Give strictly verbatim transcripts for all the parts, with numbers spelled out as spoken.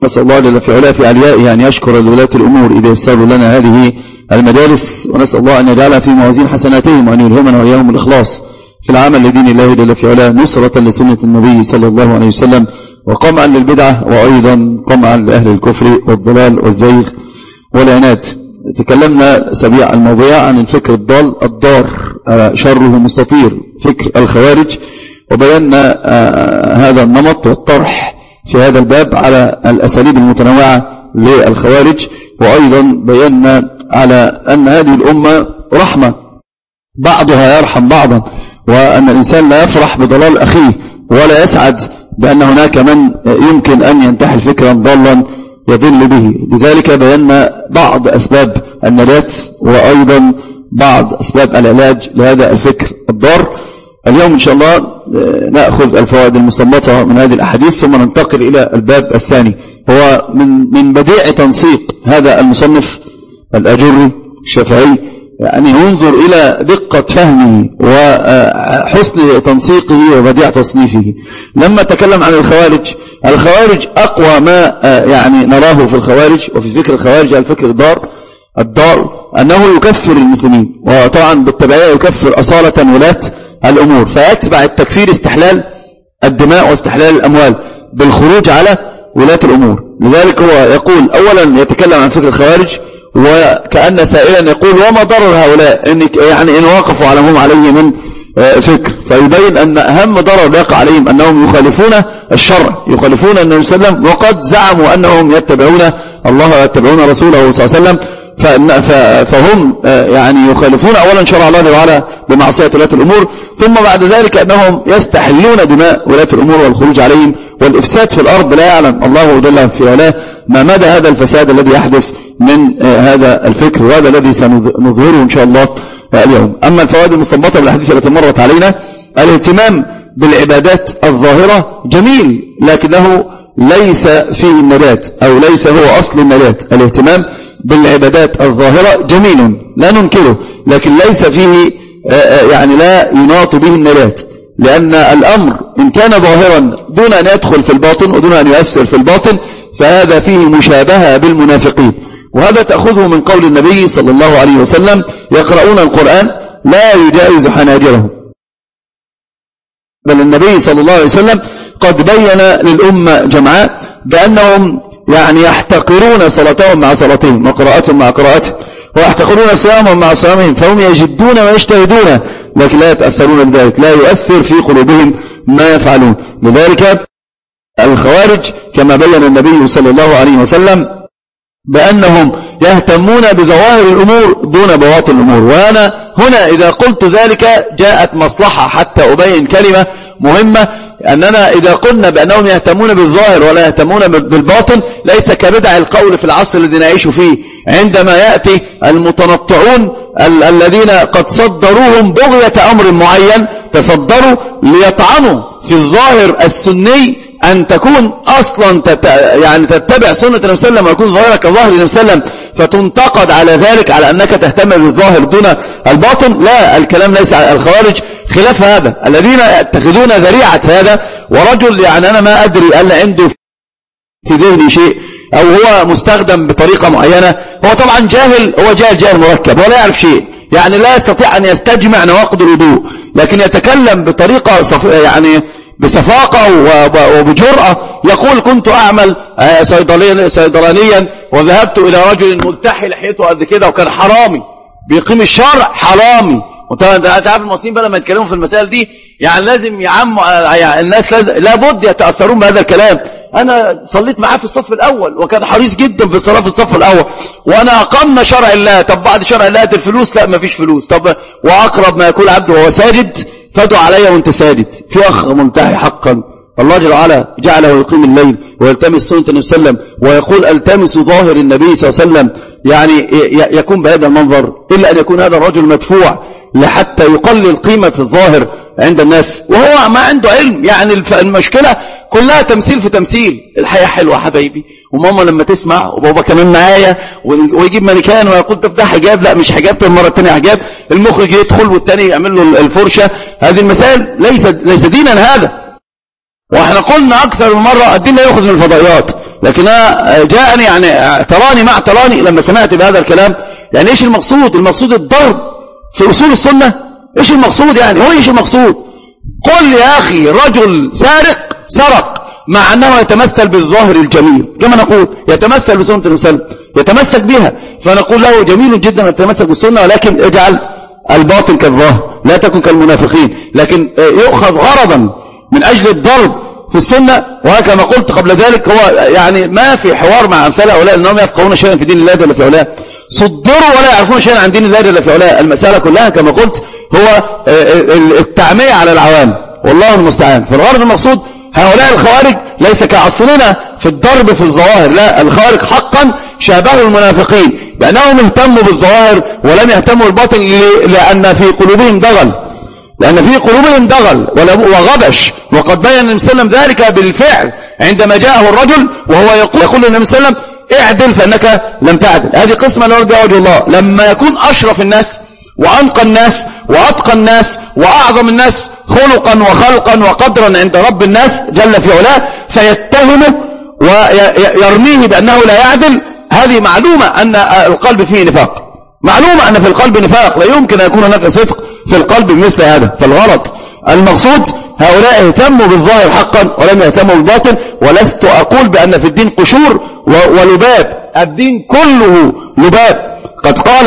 نسأل الله جل في علاه في عليائه أن يشكر لولاة الأمور إذا يسروا لنا هذه المجالس، ونسأل الله أن يجعلها في موازين حسناتهم وأن يلهمنا وإياهم الإخلاص في العمل لدين الله جل في علاه، نصرة لسنة النبي صلى الله عليه وسلم، وقمعا للبدعة، وأيضا قمعا لأهل الكفر والضلال والزيغ والعناد. تكلمنا سبيع الموضوع عن الفكر الضال الضار شره مستطير، فكر الخوارج، وبينا هذا النمط والطرح في هذا الباب على الأساليب المتنوعة للخوارج، وأيضا بينا على أن هذه الأمة رحمة، بعضها يرحم بعضا، وأن الإنسان لا يفرح بضلال أخيه ولا يسعد بأن هناك من يمكن أن ينتحل فكرا ضالا يضل به. لذلك بينا بعض أسباب النجاة وأيضا بعض أسباب العلاج لهذا الفكر الضار. اليوم إن شاء الله نأخذ الفوائد المستنبطة من هذه الأحاديث، ثم ننتقل إلى الباب الثاني. هو من من بديع تنسيق هذا المصنف الأجري الشافعي، يعني ينظر إلى دقة فهمه وحسن تنسيقه وبديع تصنيفه. لما تكلم عن الخوارج، الخوارج أقوى ما يعني نراه في الخوارج وفي فكر الخوارج الفكر الضار الضار أنه يكفر المسلمين، وطبعا بالتبعية يكفر أصالة ولاة الأمور، فيتبع التكفير استحلال الدماء واستحلال الأموال بالخروج على ولاة الأمور. لذلك هو يقول أولا يتكلم عن فكر الخوارج، وكأن سائلا يقول وما ضرر هؤلاء، إن يعني إن وقفوا على هم عليه من فكر، فيبين أن أهم ضرر يقع عليهم أنهم يخالفون الشرع، يخالفون النبي صلى الله عليه وسلم، وقد زعموا أنهم يتبعون الله ويتبعون رسوله صلى الله عليه وسلم، فهم يعني يخالفون أولا شرع الله وعلا بمعصية ولاة الأمور، ثم بعد ذلك أنهم يستحلون دماء ولاة الأمور والخروج عليهم والإفساد في الأرض. لا يعلم الله جل في علاه ما مدى هذا الفساد الذي يحدث من هذا الفكر، وهذا الذي سنظهره إن شاء الله اليوم. أما الفوائد المستنبطة بالحديث التي مرت علينا، الاهتمام بالعبادات الظاهرة جميل، لكنه ليس فيه النجاة، أو ليس هو أصل النجاة. الاهتمام بالعبادات الظاهرة جميل لا ننكره، لكن ليس فيه يعني لا يناط به النجاة، لأن الأمر إن كان ظاهرا دون أن يدخل في الباطن ودون أن يؤثر في الباطن فهذا فيه مشابهة بالمنافقين، وهذا تأخذه من قول النبي صلى الله عليه وسلم يقرؤون القرآن لا يجاوز حناجرهم، بل النبي صلى الله عليه وسلم قد بين للأمة جمعاء بأنهم يعني يحتقرون صلاتهم مع صلاتهم وقراءتهم مع قراءتهم، ويحتقرون صيامهم مع صيامهم، فهم يجدون ويجتهدون لكن لا يتأثرون بذلك، لا يؤثر في قلوبهم ما يفعلون. لذلك الخوارج كما بين النبي صلى الله عليه وسلم بأنهم يهتمون بظواهر الأمور دون بواطن الأمور. وأنا هنا إذا قلت ذلك جاءت مصلحة حتى أبين كلمة مهمة، أننا إذا قلنا بأنهم يهتمون بالظاهر ولا يهتمون بالباطن ليس كبدع القول في العصر الذي نعيش فيه، عندما يأتي المتنطعون ال الذين قد صدروهم بغية أمر معين، تصدروا ليطعنوا في الظاهر السني أن تكون أصلا تت... يعني تتبع سنة النبي صلى الله عليه وسلم ويكون ظاهرك ظاهر النبي صلى الله عليه وسلم، فتنتقد على ذلك على أنك تهتم بالظاهر دون الباطن. لا، الكلام ليس على الخوارج خلاف هذا، الذين يتخذون ذريعة هذا، ورجل يعني أنا ما أدري ألا عنده في ذهني شيء أو هو مستخدم بطريقة معينة، هو طبعا جاهل، هو جاهل جاهل مركب ولا يعرف شيء، يعني لا يستطيع أن يستجمع نواقض الوضوء، لكن يتكلم بطريقة صف... يعني بصفاقة وبجرأة، يقول كنت أعمل صيدليا صيدلانيا وذهبت إلى رجل ملتحي لحيته قد كده وكان حرامي بيقيم الشرع حرامي. وطبعا انت عارف المصريين بقى لما يتكلموا في المسائل دي يعني لازم يعموا يعني الناس لابد يتأثرون بهذا الكلام. أنا صليت معاه في الصف الأول وكان حريص جدا في الصلاة في الصف الأول، وأنا أقمنا شرع الله. طب بعد شرع الله الفلوس، لا ما فيش فلوس. طب وأقرب ما يكون عبده وهو ساجد فادعوا علي وانت ساجد. في أخ ملتحي حقا الله جل وعلا جعله يقيم الليل ويلتمس سنة النبي صلى الله عليه وسلم ويقول التمس ظاهر النبي صلى الله عليه وسلم، يعني يكون بهذا المنظر، إلا أن يكون هذا الرجل مدفوع لحتى يقلل قيمة الظاهر عند الناس وهو ما عنده علم. يعني المشكلة كلها تمثيل في تمثيل. الحياة حلوة حبايبي، وماما لما تسمع وبابا كمان معايا ويجيب ملكان ويقول طب ده حجاب، لا مش حجاب، المرة الثانية حجاب، المخرج يدخل والثاني يعمل له الفرشة. هذه المسائل ليس ليس دينا هذا. واحنا قلنا اكثر من مرة الدين لا يأخذ من الفضائيات، لكن انا جاءني يعني تراني مع تراني لما سمعت بهذا الكلام. يعني ايش المقصود؟ المقصود الضرب في اصول السنة؟ ايش المقصود يعني؟ هو ايش المقصود؟ قل يا اخي رجل سارق سرق مع انه يتمثل بالظاهر الجميل، كما نقول يتمثل بسنة النبي صلى الله عليه وسلم، يتمسك بها، فنقول له جميل جدا ان تتمسك بالسنة، ولكن اجعل الباطن كالظاهر، لا تكن كالمنافقين. لكن يؤخذ غرضا من اجل الضرب في السنة، وكما قلت قبل ذلك هو يعني ما في حوار مع امثال هؤلاء انهم يفقهون شيئا في دين الله جل في علاه، صدروا ولا يعرفون شيئا عن دين الله جل في علاه. المسألة كلها كما قلت هو التعمية على العوام، والله المستعان. فالغرض المقصود هؤلاء الخوارج ليس كعصرنا في الضرب في الظواهر، لا، الخوارج حقا شابهوا المنافقين بأنهم اهتموا بالظواهر ولم يهتموا بالباطن، لأن في قلوبهم دغل، لأن في قلوبهم دغل وغبش. وقد بين النبي صلى الله عليه وسلم ذلك بالفعل عندما جاءه الرجل وهو يقول, يقول للنبي صلى الله عليه وسلم اعدل فإنك لم تعدل. هذه قسمة لا يرضى وجه الله. لما يكون أشرف الناس وأنقى الناس وأتقى الناس وأعظم الناس خلقا وخلقا وقدرا عند رب الناس جل في علاه فيتهمه ويرميه بأنه لا يعدل، هذه معلومة أن القلب فيه نفاق، معلومة أن في القلب نفاق، لا يمكن أن يكون هناك صدق في القلب بمثل هذا. فالغلط المقصود هؤلاء اهتموا بالظاهر حقا ولم يهتموا بالباطن. ولست أقول بأن في الدين قشور ولباب، الدين كله لباب. قد قال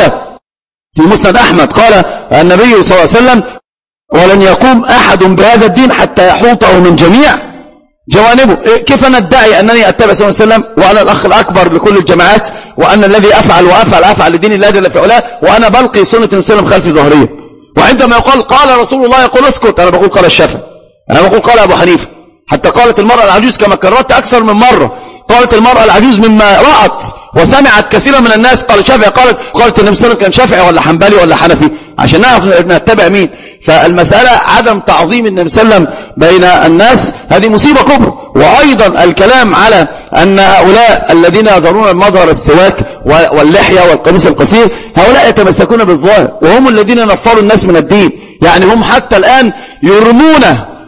في مسند أحمد قال النبي صلى الله عليه وسلم ولن يقوم أحد بهذا الدين حتى يحوطه من جميع جوانبه. كيف ندعي أنني أتبع صلى الله عليه وسلم وأنا الأخ الأكبر لكل الجماعات، وأن الذي أفعل وأفعل أفعل لدين الله جل في علاه، وأنا بلقي سنة النبي صلى الله عليه وسلم خلفي ظهرية؟ وعندما يقال قال رسول الله يقول اسكت، أنا بقول قال الشافعي، أنا بقول قال أبو حنيفة. حتى قالت المرأة العجوز كما كررت أكثر من مرة، قالت المرأة العجوز مما رأت وسمعت كثيرا من الناس قال الشافعي، قالت قالت النبي صلى الله عليه وسلم كان شافعي ولا حنبلي ولا حنفي، عشان نعرف نتبع مين. فالمسألة عدم تعظيم النبي صلى الله عليه وسلم بين الناس هذه مصيبة كبرى. وأيضا الكلام على أن هؤلاء الذين يظهرون المظهر السواك واللحية والقميص القصير هؤلاء يتمسكون بالظاهر، وهم الذين نفروا الناس من الدين. يعني هم حتى الآن يرمون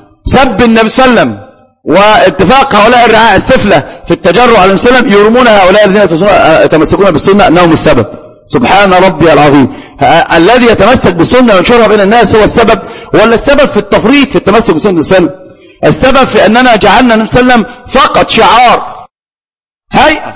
سب النبي صلى الله عليه وسلم واتفاق هؤلاء الرعاء السفلة في التجرع على النبي صلى الله عليه وسلم، يرمون هؤلاء الذين يتمسكون بالسنة أنهم السبب. سبحان ربي العظيم. الذي يتمسك بالسنة وينشرها بين الناس هو السبب، ولا السبب في التفريط في التمسك بالسنة النبي صلى الله عليه وسلم؟ السبب في أننا جعلنا النبي صلى الله عليه وسلم فقط شعار، هيئة،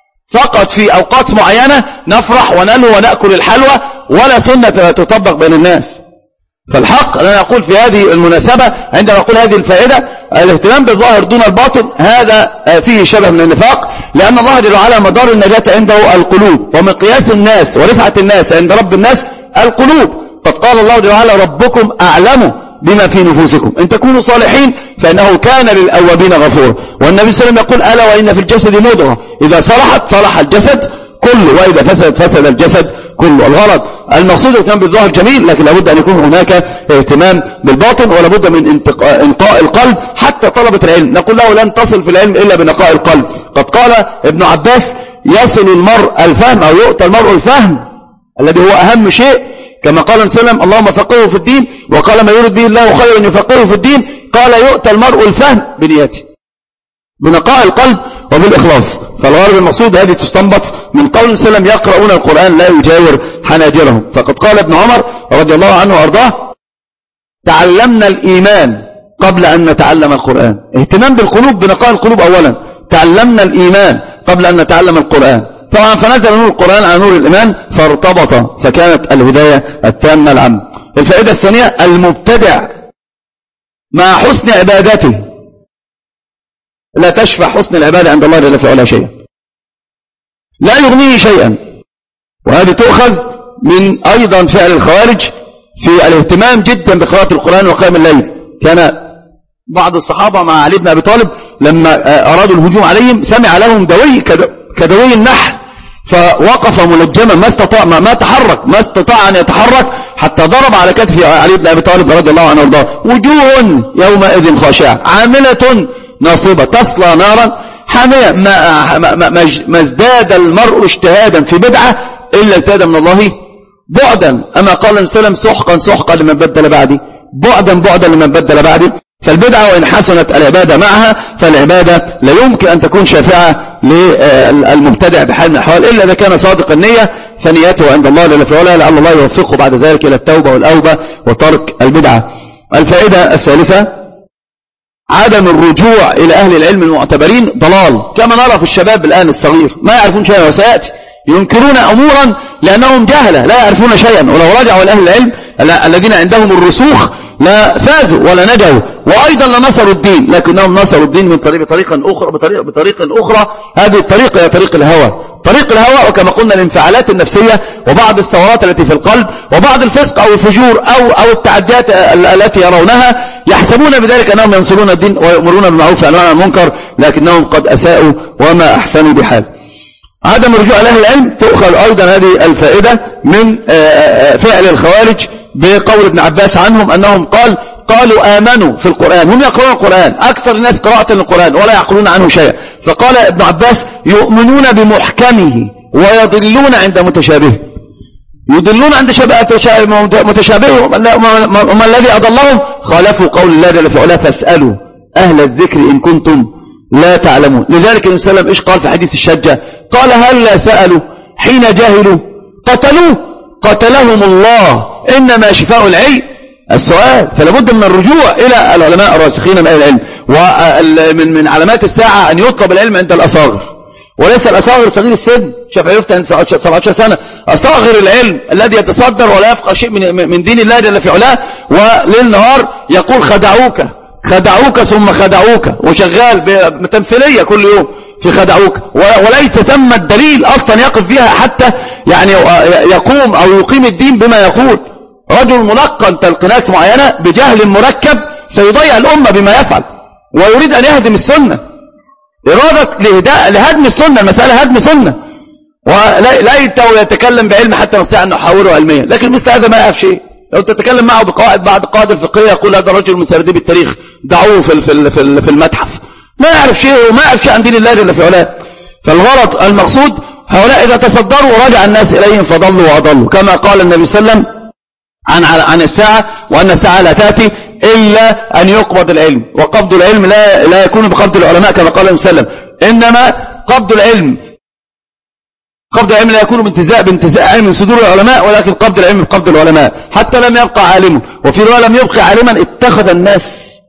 فقط في أوقات معينة نفرح ونلو ونأكل الحلوى، ولا سنة تطبق بين الناس. فالحق أنا أقول في هذه المناسبة عندما أقول هذه الفائدة، الاهتمام بالظاهر دون الباطن هذا فيه شبه من النفاق، لأن الله جل وعلا مدار النجاة عنده القلوب، ومقياس الناس ورفعة الناس عند رب الناس القلوب. قد قال الله جل وعلا ربكم أعلم بما في نفوسكم إن تكونوا صالحين فإنه كان للأوابين غفورا. والنبي صلى الله عليه وسلم يقول ألا وإن في الجسد مضغة إذا صلحت صلح الجسد كله وإذا فسد فسد الجسد كله. الغرض المقصود الاهتمام بالظاهر جميل، لكن لابد أن يكون هناك اهتمام بالباطن، ولابد من انقاء القلب. حتى طلبة العلم نقول له لن تصل في العلم إلا بنقاء القلب. قد قال ابن عباس يصل المرء الفهم أو يؤتى المرء الفهم الذي هو أهم شيء، كما قال النبي صلى الله عليه وسلم اللهم فقهه في الدين، وقال ما يريد به الله خيرا يفقهه في الدين، قال يؤتى المرء الفهم بنيته، بنقاء القلب وبالإخلاص. فالغرض المقصود هذه تستنبط من قول صلى الله عليه وسلم يقرؤون القرآن لا يجاور حناجرهم. فقد قال ابن عمر رضي الله عنه وارضاه تعلمنا الإيمان قبل أن نتعلم القرآن. اهتمام بالقلوب، بنقاء القلوب أولا. تعلمنا الإيمان قبل أن نتعلم القرآن. طبعا فنزل نور القرآن على نور الإيمان فارتبط، فكانت الهداية التامة العامة. الفائدة الثانية المبتدع مع حسن عبادته لا تشفع حسن العبادة عند الله جل في علاه شيئا، لا يغنيه شيئا. وهذه تؤخذ من أيضا فعل الخوارج في الاهتمام جدا بقراءة القرآن وقيام الليل. كان بعض الصحابة مع علي بن أبي طالب لما أرادوا الهجوم عليهم سمع لهم دوي كدوي النحل، فوقف ملجما ما استطاع ما, ما تحرك ما استطاع أن يتحرك حتى ضرب على كتف علي بن أبي طالب رضي الله عنه وارضاه وجوه يومئذ خاشعة عاملة ناصبة تصلى نارا حامية. ما, ما, ما, ما ازداد المرء اجتهادا في بدعة إلا ازداد من الله بعدا. أما قال النبي صلى الله عليه وسلم سحقا سحقا لمن بدل بعدي، بعدا بعدا لمن بدل بعدي. فالبدعة وإن حسنت العبادة معها فالعبادة لا يمكن أن تكون شافعة للمبتدع بحال من الأحوال إلا إذا كان صادق النية، فنيته عند الله جل وعلا لعل الله يوفقه بعد ذلك إلى التوبة والأوبة وترك البدعة. الفائدة الثالثة عدم الرجوع إلى أهل العلم المعتبرين ضلال، كما نرى في الشباب الآن الصغير ما يعرفون شيئا وسيأتي ينكرون أمورا لأنهم جهلة لا يعرفون شيئا، ولو رجعوا إلى أهل العلم الذين عندهم الرسوخ لا فازوا ولا نجوا وأيضا لنصروا الدين، لكنهم نصروا الدين من طريق بطريقة أخرى بطريقة, بطريقة أخرى هذه الطريقة هي طريق الهوى. طريق الهوى وكما قلنا الانفعالات النفسية وبعض الثورات التي في القلب وبعض الفسق أو الفجور أو, أو التعديات التي يرونها يحسبون بذلك أنهم ينصرون الدين ويؤمرون بالمعروف وينهون عن المنكر، لكنهم قد أساءوا وما أحسنوا بحال. عدم الرجوع إلى أهل العلم تؤخذ أيضا هذه الفائدة من فعل الخوارج بقول ابن عباس عنهم أنهم قال قالوا آمنوا في القرآن، هم يقرؤون القرآن أكثر الناس قراءة للقرآن ولا يعقلون عنه شيئا، فقال ابن عباس يؤمنون بمحكمه ويضلون عند متشابهه، يضلون عند متشابهه وما الذي أضلهم خالفوا قول الله جل في علاه فاسألوا أهل الذكر إن كنتم لا تعلمون. لذلك النبي صلى الله عليه وسلم إيش قال في حديث الشجة؟ قال هل لا سألوا حين جاهلوا قتلوه قتلهم الله إنما شفاء العلم السؤال. فلا بد من الرجوع إلى العلماء الراسخين من أهل العلم. ومن من علامات الساعة أن يطلب العلم عند الأصاغر وليس الأصاغر صغير السن، شاف عرفت أن سبعة عشر سنة، أصاغر العلم الذي يتصدر ولا يفقه شيء من من دين الله جل في علاه وليل نهار يقول خدعوك خدعوك ثم خدعوك وشغال بتمثيلية كل يوم في خدعوك، وليس ثم الدليل أصلا يقف فيها حتى يعني يقوم أو يقيم الدين بما يقول. رجل ملقن تلقينات معينة بجهل مركب سيضيع الأمة بما يفعل ويريد أن يهدم السنة، إرادة لهدم السنة، المسألة هدم سنة، وليته يتكلم بعلم حتى نستطيع أن نحاوره علميا، لكن مثل هذا ما يعرف شيء. لو تتكلم معه بقواعد بعض قواعد الفقهية يقول هذا رجل من سرديب التاريخ دعوه في في في المتحف، ما يعرف شيء وما يعرف شيء عن دين الله جل في علاه. فالغرض المقصود هؤلاء إذا تصدروا رجع الناس إليهم فضلوا وأضلوا، كما قال النبي صلى الله عليه وسلم عن عن الساعة وأن الساعة لا تأتي إلا أن يقبض العلم، وقبض العلم لا لا يكون بقبض العلماء كما قال النبي صلى الله عليه وسلم، إنما قبض العلم قبض العلم لا يكون بانتزاع بانتزاع علم من صدور العلماء، ولكن قبض العلم بقبض العلماء حتى لم يبقى عالم. وفي رواية لم يبقى عالما اتخذ الناس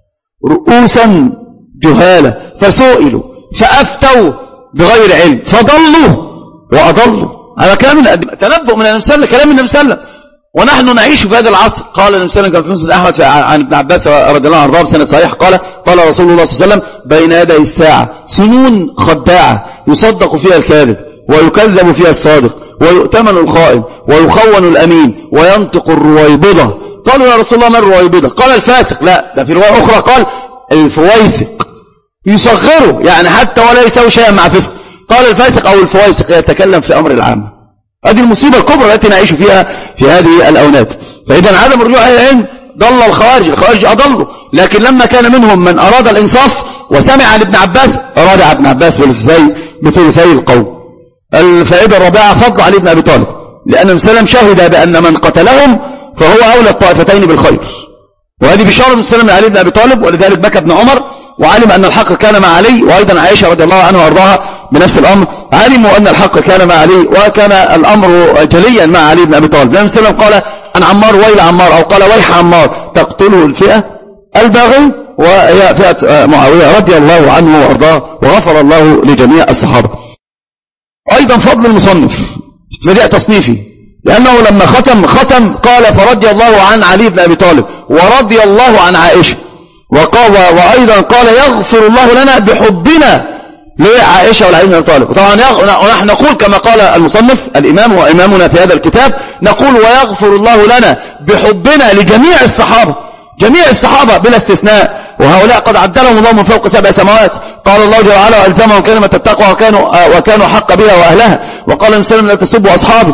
رؤوسا جهالة فسئلوا فأفتوا بغير علم فضلوا وأضلوا. هذا كلام تنبؤ من النبي صلى الله عليه وسلم، كلام النبي صلى الله عليه وسلم، ونحن نعيش في هذا العصر. قال النبي صلى الله عليه وسلم كان في مسند أحمد عن ابن عباس رضي الله عنه بسند صحيح قال قال رسول الله صلى الله عليه وسلم بين يدي الساعة سنون خداعة يصدق فيها الكاذب ويكذب فيها الصادق ويؤتمن الخائن ويخون الأمين وينطق الرويبضة. قالوا يا رسول الله ما الرويبضة؟ قال الفاسق. لا، ده في رواية أخرى قال الفويسق، يصغره يعني حتى ولا يسوي شيئا مع فسق. قال الفاسق أو الفويسق يتكلم في أمر العام. هذه المصيبة الكبرى التي نعيش فيها في هذه الأونات. فإذا عدم الرجوع إلى العلم ضل الخوارج، الخوارج أضلوا، لكن لما كان منهم من أراد الإنصاف وسمع عن ابن عباس رادع ابن عباس بثلثي القوم. الفائدة الرابعة فضل علي بن أبي طالب، لأن النبي صلى الله عليه وسلم شهد بأن من قتلهم فهو أولى الطائفتين بالخير، وهذه بشارة من السلام علي بن أبي طالب، ولذلك بكى ابن عمر وعلم أن الحق كان مع علي، وأيضا عائشة رضي الله عنها وارضاها بنفس الأمر علموا أن الحق كان مع علي، وكان الأمر جليا مع علي بن أبي طالب. النبي صلى الله عليه وسلم قال عن عمار ويل عمار، أو قال ويح عمار تقتله الفئة الباغي، وهي فئة معاوية رضي الله عنه وارضاه، وغفر الله لجميع الصحابة. أيضا فضل المصنف بدأ تصنيفي، لأنه لما ختم ختم قال فرضي الله عن علي بن أبي طالب ورضي الله عن عائشة، وقال وأيضا قال يغفر الله لنا بحبنا لعائشة ولعلي بن أبي طالب. طبعا ونحن نقول كما قال المصنف الإمام وإمامنا في هذا الكتاب، نقول ويغفر الله لنا بحبنا لجميع الصحابة، جميع الصحابة بلا استثناء، وهؤلاء قد عدلهم الله من فوق سبع سماوات. قال الله جل وعلا والزمهم كلمة التقوى وكانوا وكانوا حق بها وأهلها. وقال النبي صلى الله عليه وسلم لا تسبوا أصحابي،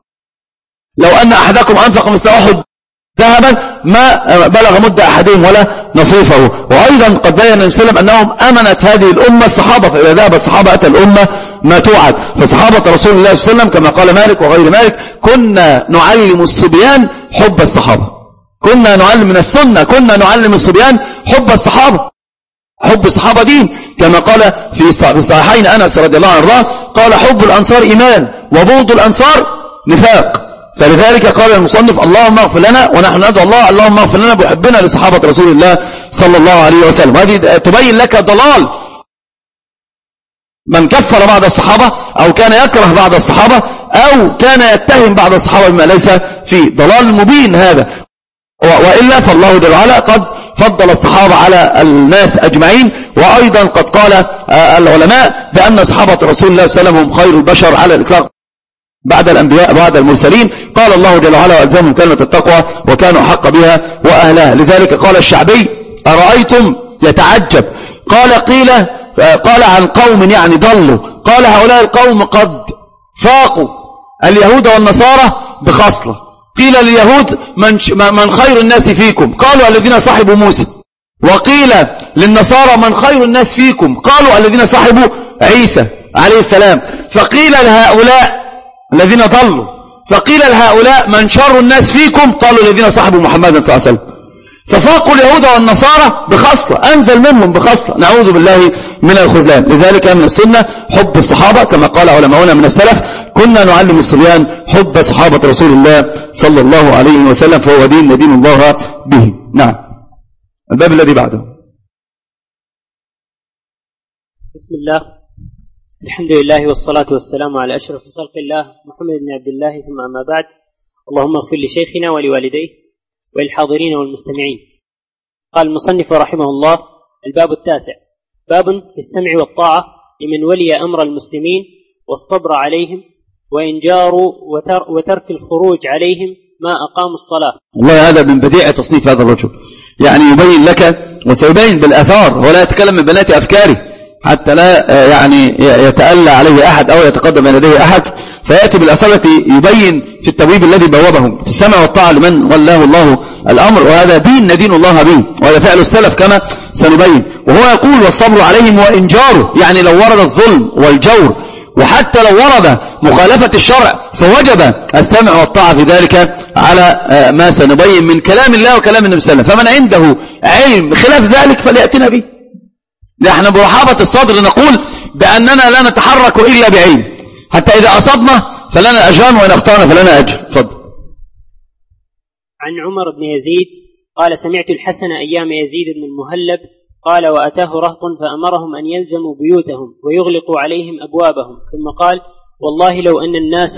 لو أن أحدكم أنفق مثل أحد ذهبا ما بلغ مد أحدهم ولا نصيفه. وأيضا قد بين النبي صلى الله عليه وسلم أنهم أمنت هذه الأمة الصحابة، فإذا ذهب الصحابة أتى الأمة ما توعد. فصحابة رسول الله صلى الله عليه وسلم كما قال مالك وغير مالك كنا نعلم الصبيان حب الصحابة، كنا نعلم من السنة، كنا نعلم الصبيان حب الصحابة، حب الصحابة دين، كما قال في الصحيحين أنس رضي الله عنه قال حب الأنصار إيمان وبغض الأنصار نفاق. فلذلك قال المصنف اللهم اغفر لنا، ونحن ندعو الله اللهم اغفر لنا بحبنا لصحابة رسول الله صلى الله عليه وسلم. هذه تبين لك ضلال من كفر بعض الصحابة أو كان يكره بعض الصحابة أو كان يتهم بعض الصحابة بما ليس فيه، ضلال مبين هذا. وإلا فالله جل وعلا قد فضل الصحابة على الناس أجمعين، وأيضا قد قال العلماء بأن صحابة رسول الله صلى الله عليه وسلم هم خير البشر على الإطلاق بعد الأنبياء بعد المرسلين. قال الله جل وعلا وألزمهم كلمة التقوى وكانوا حق بها وأهلها. لذلك قال الشعبي أرأيتم يتعجب، قال قيل قال عن قوم يعني ضلوا، قال هؤلاء القوم قد فاقوا اليهود والنصارى بخصلة، قيل لليهود من, من خير الناس فيكم، قالوا الذين صاحبوا موسى، وقيل للنصارى من خير الناس فيكم، قالوا الذين صاحبوا عيسى عليه السلام، فقيل لهؤلاء الذين ضلوا، فقيل لهؤلاء من شر الناس فيكم، قالوا الذين صاحبوا محمد صلى الله عليه وسلم. ففاقوا اليهود والنصارى بخصلة، أنزل منهم بخصلة، نعوذ بالله من الخذلان. لذلك من السنة حب الصحابة كما قال علماؤنا من السلف كنا نعلم الصبيان حب صحابة رسول الله صلى الله عليه وسلم، فهو دين ندين الله به. نعم. الباب الذي بعده. بسم الله، الحمد لله والصلاة والسلام على أشرف خلق الله محمد بن عبد الله، ثم أما بعد. اللهم اغفر لشيخنا ولوالديه والحاضرين والمستمعين. قال المصنف رحمه الله: الباب التاسع، باب في السمع والطاعة لمن ولي أمر المسلمين والصبر عليهم وإن جاروا وترك الخروج عليهم ما أقاموا الصلاة. والله هذا من بديع تصنيف هذا الرجل، يعني يبين لك وسيبين بالآثار، ولا يتكلم من بنات أفكاره حتى لا يعني يتألى عليه أحد أو يتقدم من لديه أحد، فيأتي بالآثار التي يبين في التبويب الذي بوابهم في السمع والطاعة لمن ولاه الله الأمر، وهذا دين ندين الله به، وهذا فعل السلف كما سنبين. وهو يقول والصبر عليهم وإن جاروا، يعني لو ورد الظلم والجور وحتى لو ورد مخالفة الشرع فوجب السمع والطاعة في ذلك على ما سنبين من كلام الله وكلام النبي صلى الله عليه وسلم. فمن عنده علم خلاف ذلك فليأتنا به. نحن برحابة الصدر نقول بأننا لا نتحرك إلا بعلم، حتى إذا أصبنا فلنا أجران وإن أخطأنا فلنا أجر. فضل. عن عمر بن يزيد قال: سمعت الحسن أيام يزيد بن المهلب قال: وأتاه رهط فأمرهم أن يلزموا بيوتهم ويغلقوا عليهم أبوابهم، ثم قال: والله لو أن الناس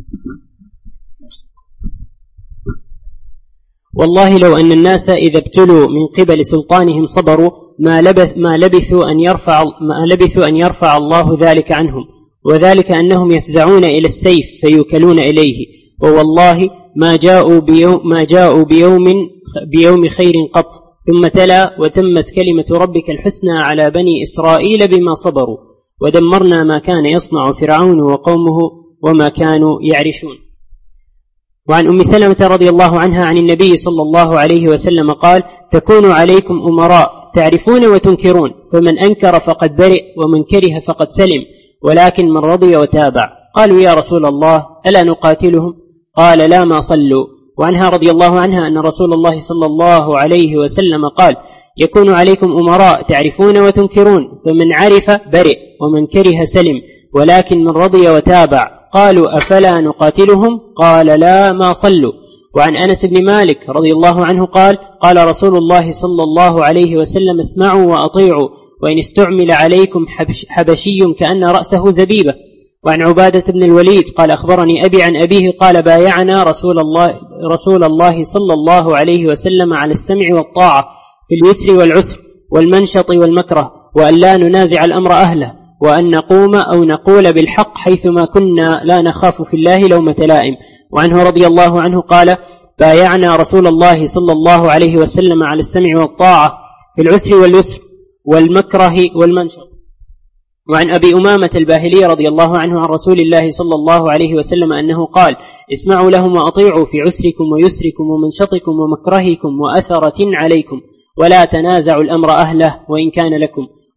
والله لو أن الناس إذا ابتلوا من قبل سلطانهم صبروا ما لبث ما لبثوا أن يرفع ما لبثوا أن يرفع الله ذلك عنهم، وذلك أنهم يفزعون إلى السيف فيوكلون إليه، ووالله ما جاءوا بيوم ما جاءوا بيوم بيوم خير قط. ثم تلا: وتمت كلمة ربك الحسنى على بني إسرائيل بما صبروا ودمرنا ما كان يصنع فرعون وقومه وما كانوا يعرشون. وعن أم سلمة رضي الله عنها عن النبي صلى الله عليه وسلم قال: تكون عليكم أمراء تعرفون وتنكرون، فمن أنكر فقد برئ ومن كره فقد سلم، ولكن من رضي وتابع. قالوا: يا رسول الله ألا نقاتلهم؟ قال: لا ما صلوا. وعنها رضي الله عنها أن رسول الله صلى الله عليه وسلم قال: يكون عليكم أمراء تعرفون وتنكرون، فمن عرف برئ ومن كره سلم، ولكن من رضي وتابع. قالوا: أفلا نقاتلهم؟ قال: لا ما صلوا. وعن أنس بن مالك رضي الله عنه قال: قال رسول الله صلى الله عليه وسلم: اسمعوا وأطيعوا وإن استعمل عليكم حبش حبشي كأن رأسه زبيبة. وعن عبادة بن الوليد قال: أخبرني أبي عن أبيه قال: بايعنا رسول الله, رسول الله صلى الله عليه وسلم على السمع والطاعة في اليسر والعسر والمنشط والمكره، وأن لا ننازع الأمر أهله، وأن نقوم أو نقول بالحق حيثما كنا لا نخاف في الله لومة لائم. وعنه رضي الله عنه قال: بايعنا رسول الله صلى الله عليه وسلم على السمع والطاعة في العسر واليسر والمكره والمنشط. وعن أبي أمامة الباهلي رضي الله عنه عن رسول الله صلى الله عليه وسلم أنه قال: اسمعوا لهم وأطيعوا في عسركم ويسركم ومنشطكم ومكرهكم وأثرة عليكم، ولا تنازعوا الأمر أهله وإن كان لكم،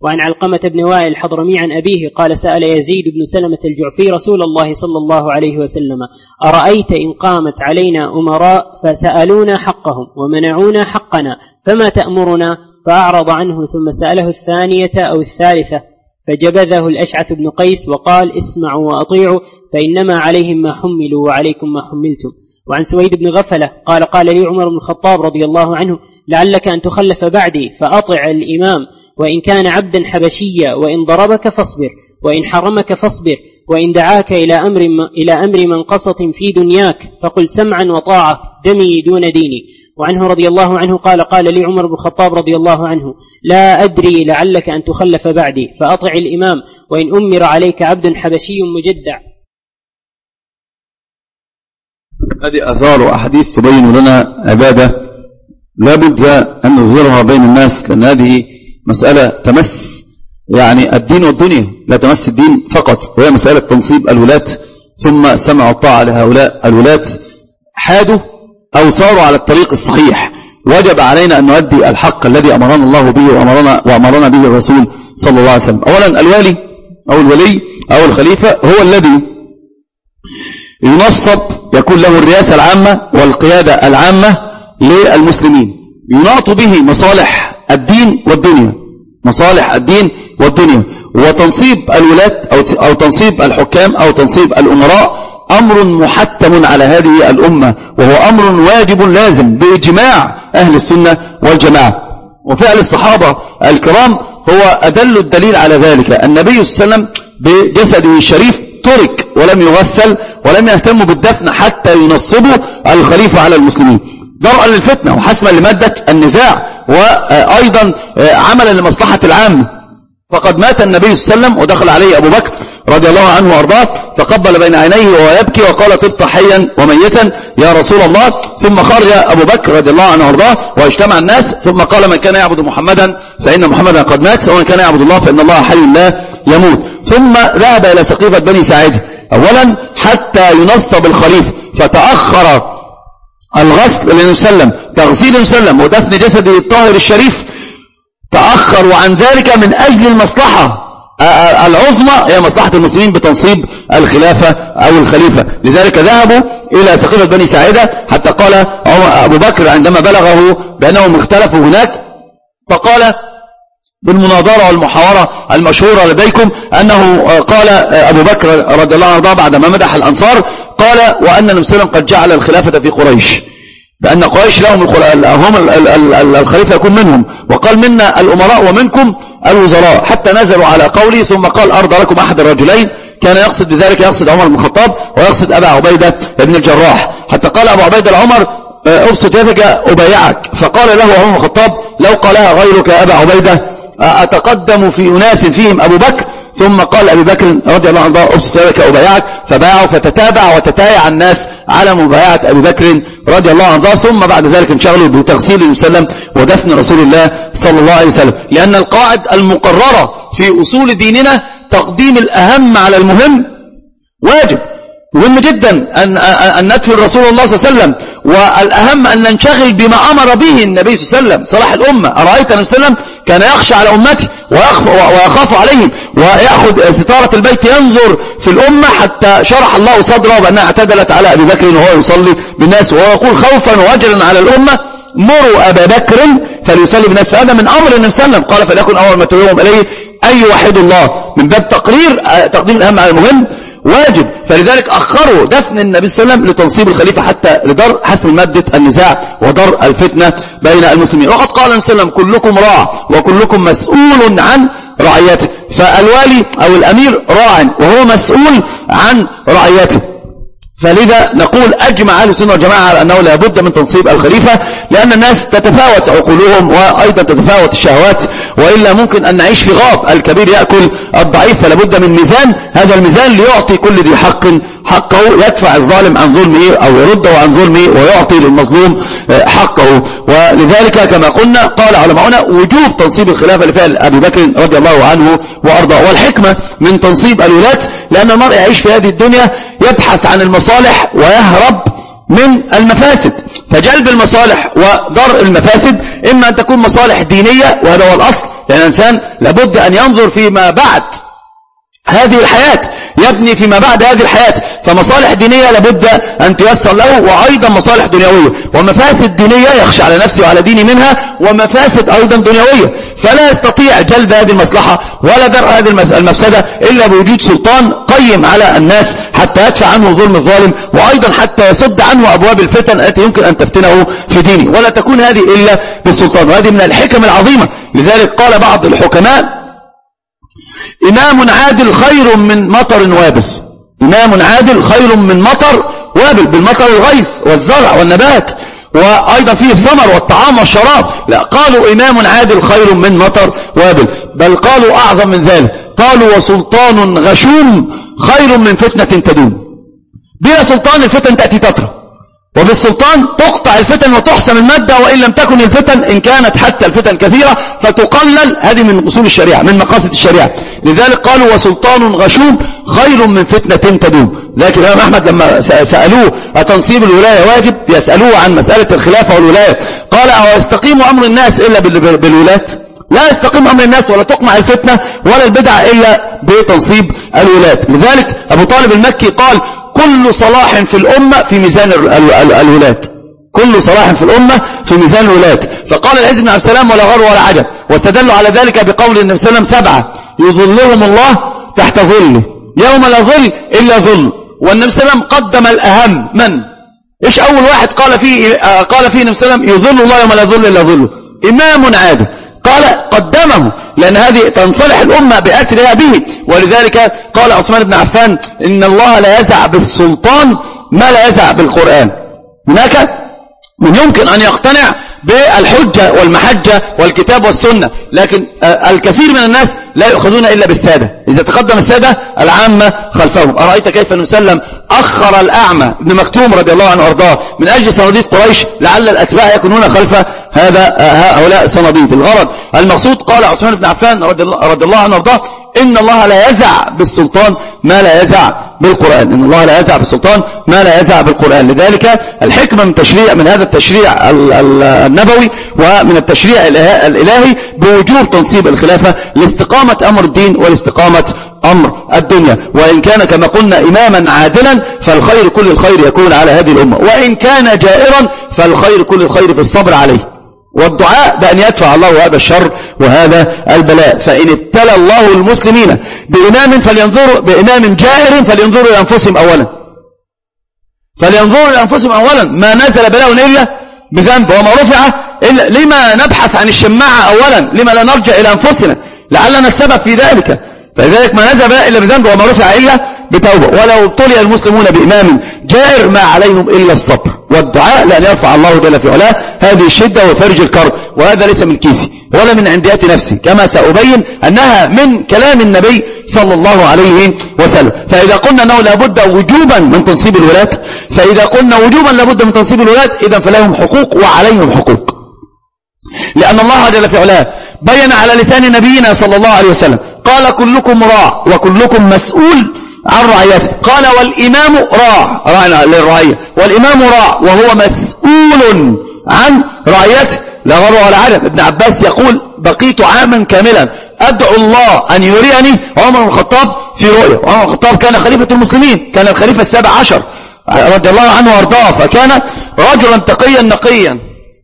وعن علقمة بن وائل الحضرمي عن أبيه قال سأل يزيد بن سلمة الجعفي رسول الله صلى الله عليه وسلم أرأيت إن قامت علينا أمراء فسألونا حقهم ومنعونا حقنا فما تأمرنا؟ فأعرض عنه ثم سأله الثانية أو الثالثة فجبذه الأشعث بن قيس وقال اسمعوا وأطيعوا فإنما عليهم ما حملوا وعليكم ما حملتم. وعن سويد بن غفلة قال قال لي عمر بن الخطاب رضي الله عنه لعلك أن تخلف بعدي فأطع الإمام وإن كان عبدا حبشيا وإن ضربك فاصبر وإن حرمك فاصبر وإن دعاك إلى أمر إلى أمر منقصة في دنياك فقل سمعا وطاعة دمي دون ديني. وعنه رضي الله عنه قال قال لي عمر بن الخطاب رضي الله عنه لا أدري لعلك أن تخلف بعدي فأطع الإمام وإن أمر عليك عبد حبشي مجدع. هذه أثار وأحاديث تبين لنا عبادة لا بد أن نظهرها بين الناس، لأن هذه مسألة تمس يعني الدين والدنيا، لا تمس الدين فقط، وهي مسألة تنصيب الولاة. ثم سمعوا الطاعة لهؤلاء الولاة حادوا أو صاروا على الطريق الصحيح، وجب علينا أن نؤدي الحق الذي أمرنا الله به وأمرنا, وأمرنا به الرسول صلى الله عليه وسلم. أولا الوالي أو الولي أو الخليفة هو الذي ينصب يكون له الرئاسة العامة والقيادة العامة للمسلمين، يناط به مصالح الدين والدنيا، مصالح الدين والدنيا. وتنصيب الولاة أو, أو تنصيب الحكام أو تنصيب الأمراء أمر محتم على هذه الأمة، وهو أمر واجب لازم بإجماع أهل السنة والجماعة. وفعل الصحابة الكرام هو أدل الدليل على ذلك. النبي صلى الله عليه وسلم بجسده الشريف ترك ولم يغسل ولم يهتم بالدفن حتى ينصبوا الخليفة على المسلمين درءا للفتنة وحسما لمادة النزاع، وأيضا عملا لمصلحة العامة. فقد مات النبي صلى الله عليه وسلم ودخل عليه أبو بكر رضي الله عنه وأرضاه فقبل بين عينيه وهو يبكي وقال طبت حيا وميتا يا رسول الله. ثم خرج أبو بكر رضي الله عنه وأرضاه واجتمع الناس ثم قال من كان يعبد محمدا فإن محمدا قد مات ومن كان يعبد الله فإن الله حي لا يموت. ثم ذهب إلى سقيفة بني ساعدة أولا حتى ينصب الخليفة، فتأخر الغسل للنبي صلى الله عليه وسلم، تغسيل النبي صلى الله عليه وسلم ودفن جسده الطاهر الشريف تأخر، وعن ذلك من أجل المصلحة العظمى هي مصلحة المسلمين بتنصيب الخلافة أو الخليفة. لذلك ذهبوا إلى سقيفة بني ساعدة حتى قال أبو بكر عندما بلغه بأنهم اختلفوا هناك فقال بالمناظرة والمحاورة المشهورة لديكم أنه قال أبو بكر رضي الله عنه بعدما مدح الأنصار قال وأن النبي صلى الله عليه وسلم قد جعل الخلافة في قريش، بأن قريش لهم هم الخليفة يكون منهم، وقال منا الأمراء ومنكم الوزراء، حتى نزلوا على قولي ثم قال أرضى لكم أحد الرجلين، كان يقصد بذلك يقصد عمر بن الخطاب ويقصد أبا عبيدة بن الجراح، حتى قال أبو عبيدة لعمر أبسط يدك أبايعك، فقال له عمر بن الخطاب لو قالها غيرك يا أبا عبيدة أتقدم في أناس فيهم أبو بكر، ثم قال أبي بكر رضي الله عنه أبسط يدك أبايعك، فباعوا فتتابع وتتايع الناس على مبايعة أبي بكر رضي الله عنه. ثم بعد ذلك انشغلوا بتغسيل النبي صلى الله عليه وسلم ودفن رسول الله صلى الله عليه وسلم، لأن القاعد المقررة في أصول ديننا تقديم الأهم على المهم واجب، مهم جدا أن أن ندفن رسول الله صلى الله عليه وسلم، والأهم أن ننشغل بما أمر به النبي صلى الله عليه وسلم صلاح الأمة. أرأيت النبي صلى الله عليه وسلم كان يخشى على أمته ويخاف عليهم ويأخذ ستارة البيت ينظر في الأمة حتى شرح الله صدره بأنها اعتدلت على أبي بكر وهو يصلي بالناس، وهو يقول خوفا ووجلا على الأمة مروا أبا بكر فليصلي بالناس. فهذا من أمر النبي صلى الله عليه وسلم، قال فليكن أول ما تدعوهم إليه أن يوحدوا الله، من باب تقرير تقديم الأهم على المهم واجب. فلذلك أخروا دفن النبي صلى الله عليه وسلم لتنصيب الخليفة حتى لدر حسم مادة النزاع ودر الفتنة بين المسلمين. وقد قال النبي صلى الله عليه وسلم كلكم راع وكلكم مسؤول عن رعيته، فالوالي أو الأمير راع وهو مسؤول عن رعيته. فلذا نقول أجمع أهل السنة والجماعة على أنه لا بد من تنصيب الخليفة، لأن الناس تتفاوت عقولهم وأيضا تتفاوت الشهوات، وإلا ممكن أن نعيش في غاب، الكبير يأكل الضعيف، فلا بد من ميزان، هذا الميزان ليعطي كل ذي حق حقه، يدفع الظالم عن ظلمه أو يرده عن ظلمه ويعطي للمظلوم حقه. ولذلك كما قلنا قال علماؤنا وجوب تنصيب الخلافة لفعل أبي بكر رضي الله عنه وأرضاه. والحكمة من تنصيب الولاة لأن المرء يعيش في هذه الدنيا يبحث عن المصالح ويهرب من المفاسد، فجلب المصالح ودرء المفاسد إما أن تكون مصالح دينية، وهذا هو الأصل، لأن الإنسان لابد أن ينظر فيما بعد هذه الحياة، يبني فيما بعد هذه الحياة، فمصالح دينية لابد أن تيسر له، وأيضا مصالح دنيوية، ومفاسد دينية يخشى على نفسه وعلى دينه منها، ومفاسد أيضا دنيوية، فلا يستطيع جلب هذه المصلحة ولا درء هذه المفسدة إلا بوجود سلطان قيم على الناس حتى يدفع عنه ظلم الظالم، وأيضا حتى يصد عنه أبواب الفتن التي يمكن أن تفتنه في دينه، ولا تكون هذه إلا بالسلطان. وهذه من الحكم العظيمة. لذلك قال بعض الحكماء: إمام عادل خير من مطر وابل. إمام عادل خير من مطر وابل، بالمطر الغيث والزرع والنبات، وأيضا فيه الثمر والطعام والشراب. لا، قالوا إمام عادل خير من مطر وابل، بل قالوا أعظم من ذلك، قالوا وسلطان غشوم خير من فتنة تدوم. بلا سلطان الفتن تأتي تترى، وبالسلطان تقطع الفتن وتحسم المادة، وإن لم تكن الفتن إن كانت حتى الفتن كثيرة فتقلل. هذه من أصول الشريعة، من مقاصد الشريعة. لذلك قالوا وسلطان غشوم خير من فتنة تدوم. لكن الإمام أحمد لما سألوه أتنصيب الولاية واجب، يسألوه عن مسألة الخلافة والولاية، قال أو يستقيم أمر الناس إلا بالولاة؟ لا يستقيم أمر الناس ولا تقمع الفتنة ولا البدع إلا بتنصيب الولاة. لذلك أبو طالب المكي قال كل صلاح في الأمة في ميزان الولاة، كل صلاح في الأمة في ميزان الولاة. فقال العز بن عبد السلام ولا غر ولا عجب، واستدلوا على ذلك بقول النبي صلى الله عليه وسلم سبعة يظلهم الله تحت ظله يوم لا ظل إلا ظل. والنبي صلى الله عليه وسلم قدم الأهم. من؟ إيش أول واحد قال فيه قال فيه النبي صلى الله عليه وسلم يظل الله يوم لا ظل إلا ظله؟ إمام عادل، قال قدمه، لأن هذه تنصلح الأمة بأسرها به. ولذلك قال عثمان بن عفان إن الله لا يزع بالسلطان ما لا يزع بالقرآن. هناك من يمكن أن يقتنع بالحجة والمحجة والكتاب والسنة، لكن الكثير من الناس لا يأخذون إلا بالسادة. إذا تقدم السادة العامة خلفهم. أرأيت كيف النبي صلى الله عليه وسلم أخر الأعمى ابن مكتوم رضي الله عنه وارضاه من أجل صناديد قريش، لعل الأتباع يكونون خلف هذا هؤلاء الصناديد. الغرض المقصود قال عثمان بن عفان رضي الله عنه وارضاه إن الله لا يزع بالسلطان ما لا يزع بالقرآن. إن الله لا يزع بالسلطان ما لا يزع بالقرآن. لذلك الحكمة من تشريع من هذا التشريع النبوي ومن التشريع الإلهي بوجوب تنصيب الخلافة لاستقامة أمر الدين ولاستقامة أمر الدنيا. وإن كان كما قلنا إماما عادلا فالخير كل الخير يكون على هذه الأمة، وإن كان جائرا فالخير كل الخير في الصبر عليه والدعاء بأن يدفع الله هذا الشر وهذا البلاء. فإن ابتلى الله المسلمين بإمام فلينظروا بإمام جائر فلينظروا إلى أنفسهم أولا فلينظروا إلى أنفسهم أولا ما نزل بلاء إلا بذنب وما رفع إلا. لما نبحث عن الشماعة أولا؟ لما لا نرجع إلى أنفسنا لعلنا السبب في ذلك؟ فلذلك ما نزل بلاء إلا بذنب وما رفع إلا بتوبة. ولو ابتلي المسلمون بإمام جائر ما عليهم إلا الصبر والدعاء لأن يرفع الله جل في علاه هذه الشدة وفرج الكرب. وهذا ليس من كيسي ولا من عنديات نفسي، كما سأبين أنها من كلام النبي صلى الله عليه وسلم. فإذا قلنا أنه لابد وجوبا من تنصيب الولاة، فإذا قلنا وجوبا لابد من تنصيب الولاة إذن فلهم حقوق وعليهم حقوق، لأن الله جل في علاه بين على لسان نبينا صلى الله عليه وسلم قال كلكم راع وكلكم مسؤول عن رعيته. قال والإمام راع، راع للرعية، والإمام راع وهو مسؤول عن رعيته لا غر ولا عجب. ابن عباس يقول بقيت عاما كاملا أدعو الله أن يريني عمر بن الخطاب في رؤيا. وعمر بن الخطاب كان خليفة المسلمين، كان الخليفة السابع عشر رضي الله عنه وارضاه، فكان رجلا تقيا نقيا،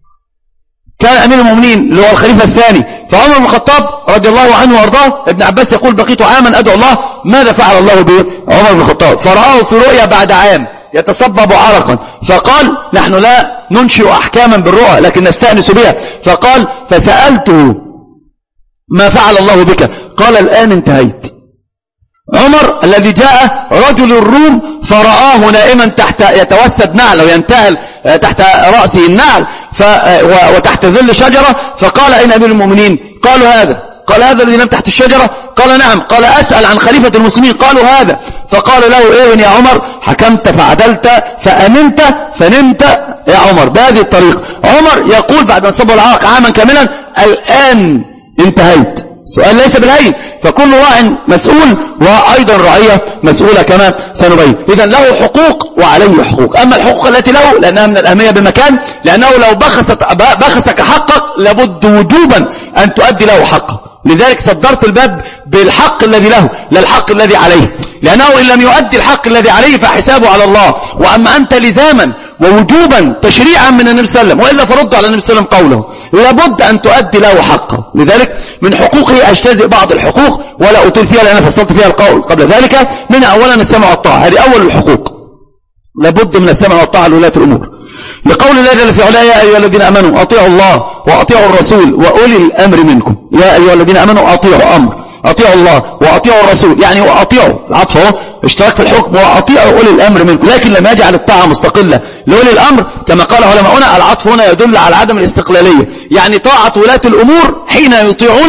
كان أمير المؤمنين اللي هو الخليفة الثاني. فعمر بن الخطاب رضي الله عنه وارضاه ابن عباس يقول بقيت عاما أدعو الله ماذا فعل الله بعمر بن الخطاب؟ فرآه في رؤيا بعد عام يتصبب عرقا، فقال نحن لا ننشئ أحكاما بالرؤى لكن نستأنس بها. فقال فسألته ما فعل الله بك؟ قال الآن انتهيت. عمر الذي جاء رجل الروم فرآه نائما تحت يتوسد نعل وينتهل تحت رأسه النعل وتحت ظل شجرة، فقال أين أمير المؤمنين؟ قالوا هذا. قال هذا الذي نام تحت الشجرة؟ قال نعم. قال أسأل عن خليفة المسلمين؟ قالوا هذا. فقال له ايه يا عمر؟ حكمت فعدلت فأمنت فنمت يا عمر بهذه الطريقة. عمر يقول بعد أن صبوا العرق عاما كاملا الآن انتهيت. السؤال ليس بالهين، فكل راع مسؤول وأيضا رعية مسؤولة كما سنبين. إذن له حقوق وعليه حقوق. أما الحقوق التي له لأنها من الأهمية بمكان، لأنه لو بخست بخسك حقك لابد وجوبا أن تؤدي له حقه. لذلك صدرت الباب بالحق الذي له لا الحق الذي عليه، لأنه إن لم يؤدي الحق الذي عليه فحسابه على الله. وأما أنت لزاما ووجوبا تشريعا من النبي صلى الله عليه وسلم، وإلا فرد على النبي صلى الله عليه وسلم قوله، لابد أن تؤدي له حقه. لذلك من حقوقه أجتزئ بعض الحقوق ولا أطيل فيها لأن فصلت فيها القول قبل ذلك. من أولا السمع والطاعة، هذه أول الحقوق، لابد من السمع والطاعة لولاة الأمور، لقول الله جل في علاه: يا أيها الذين آمنوا أطيعوا الله وأطيعوا الرسول وأولي الأمر منكم. يا أيها الذين آمنوا أطيعوا، أمر، أطيعوا الله وأطيعوا الرسول، يعني وأطيعوا العطف هو اشتراك في الحكم، وأطيعوا أولي الأمر منكم. لكن لم يجعل الطاعة مستقلة لأولي الأمر كما قال علماؤنا. العطف هنا يدل على عدم الاستقلالية، يعني طاعة ولاة الأمور حين يطيعون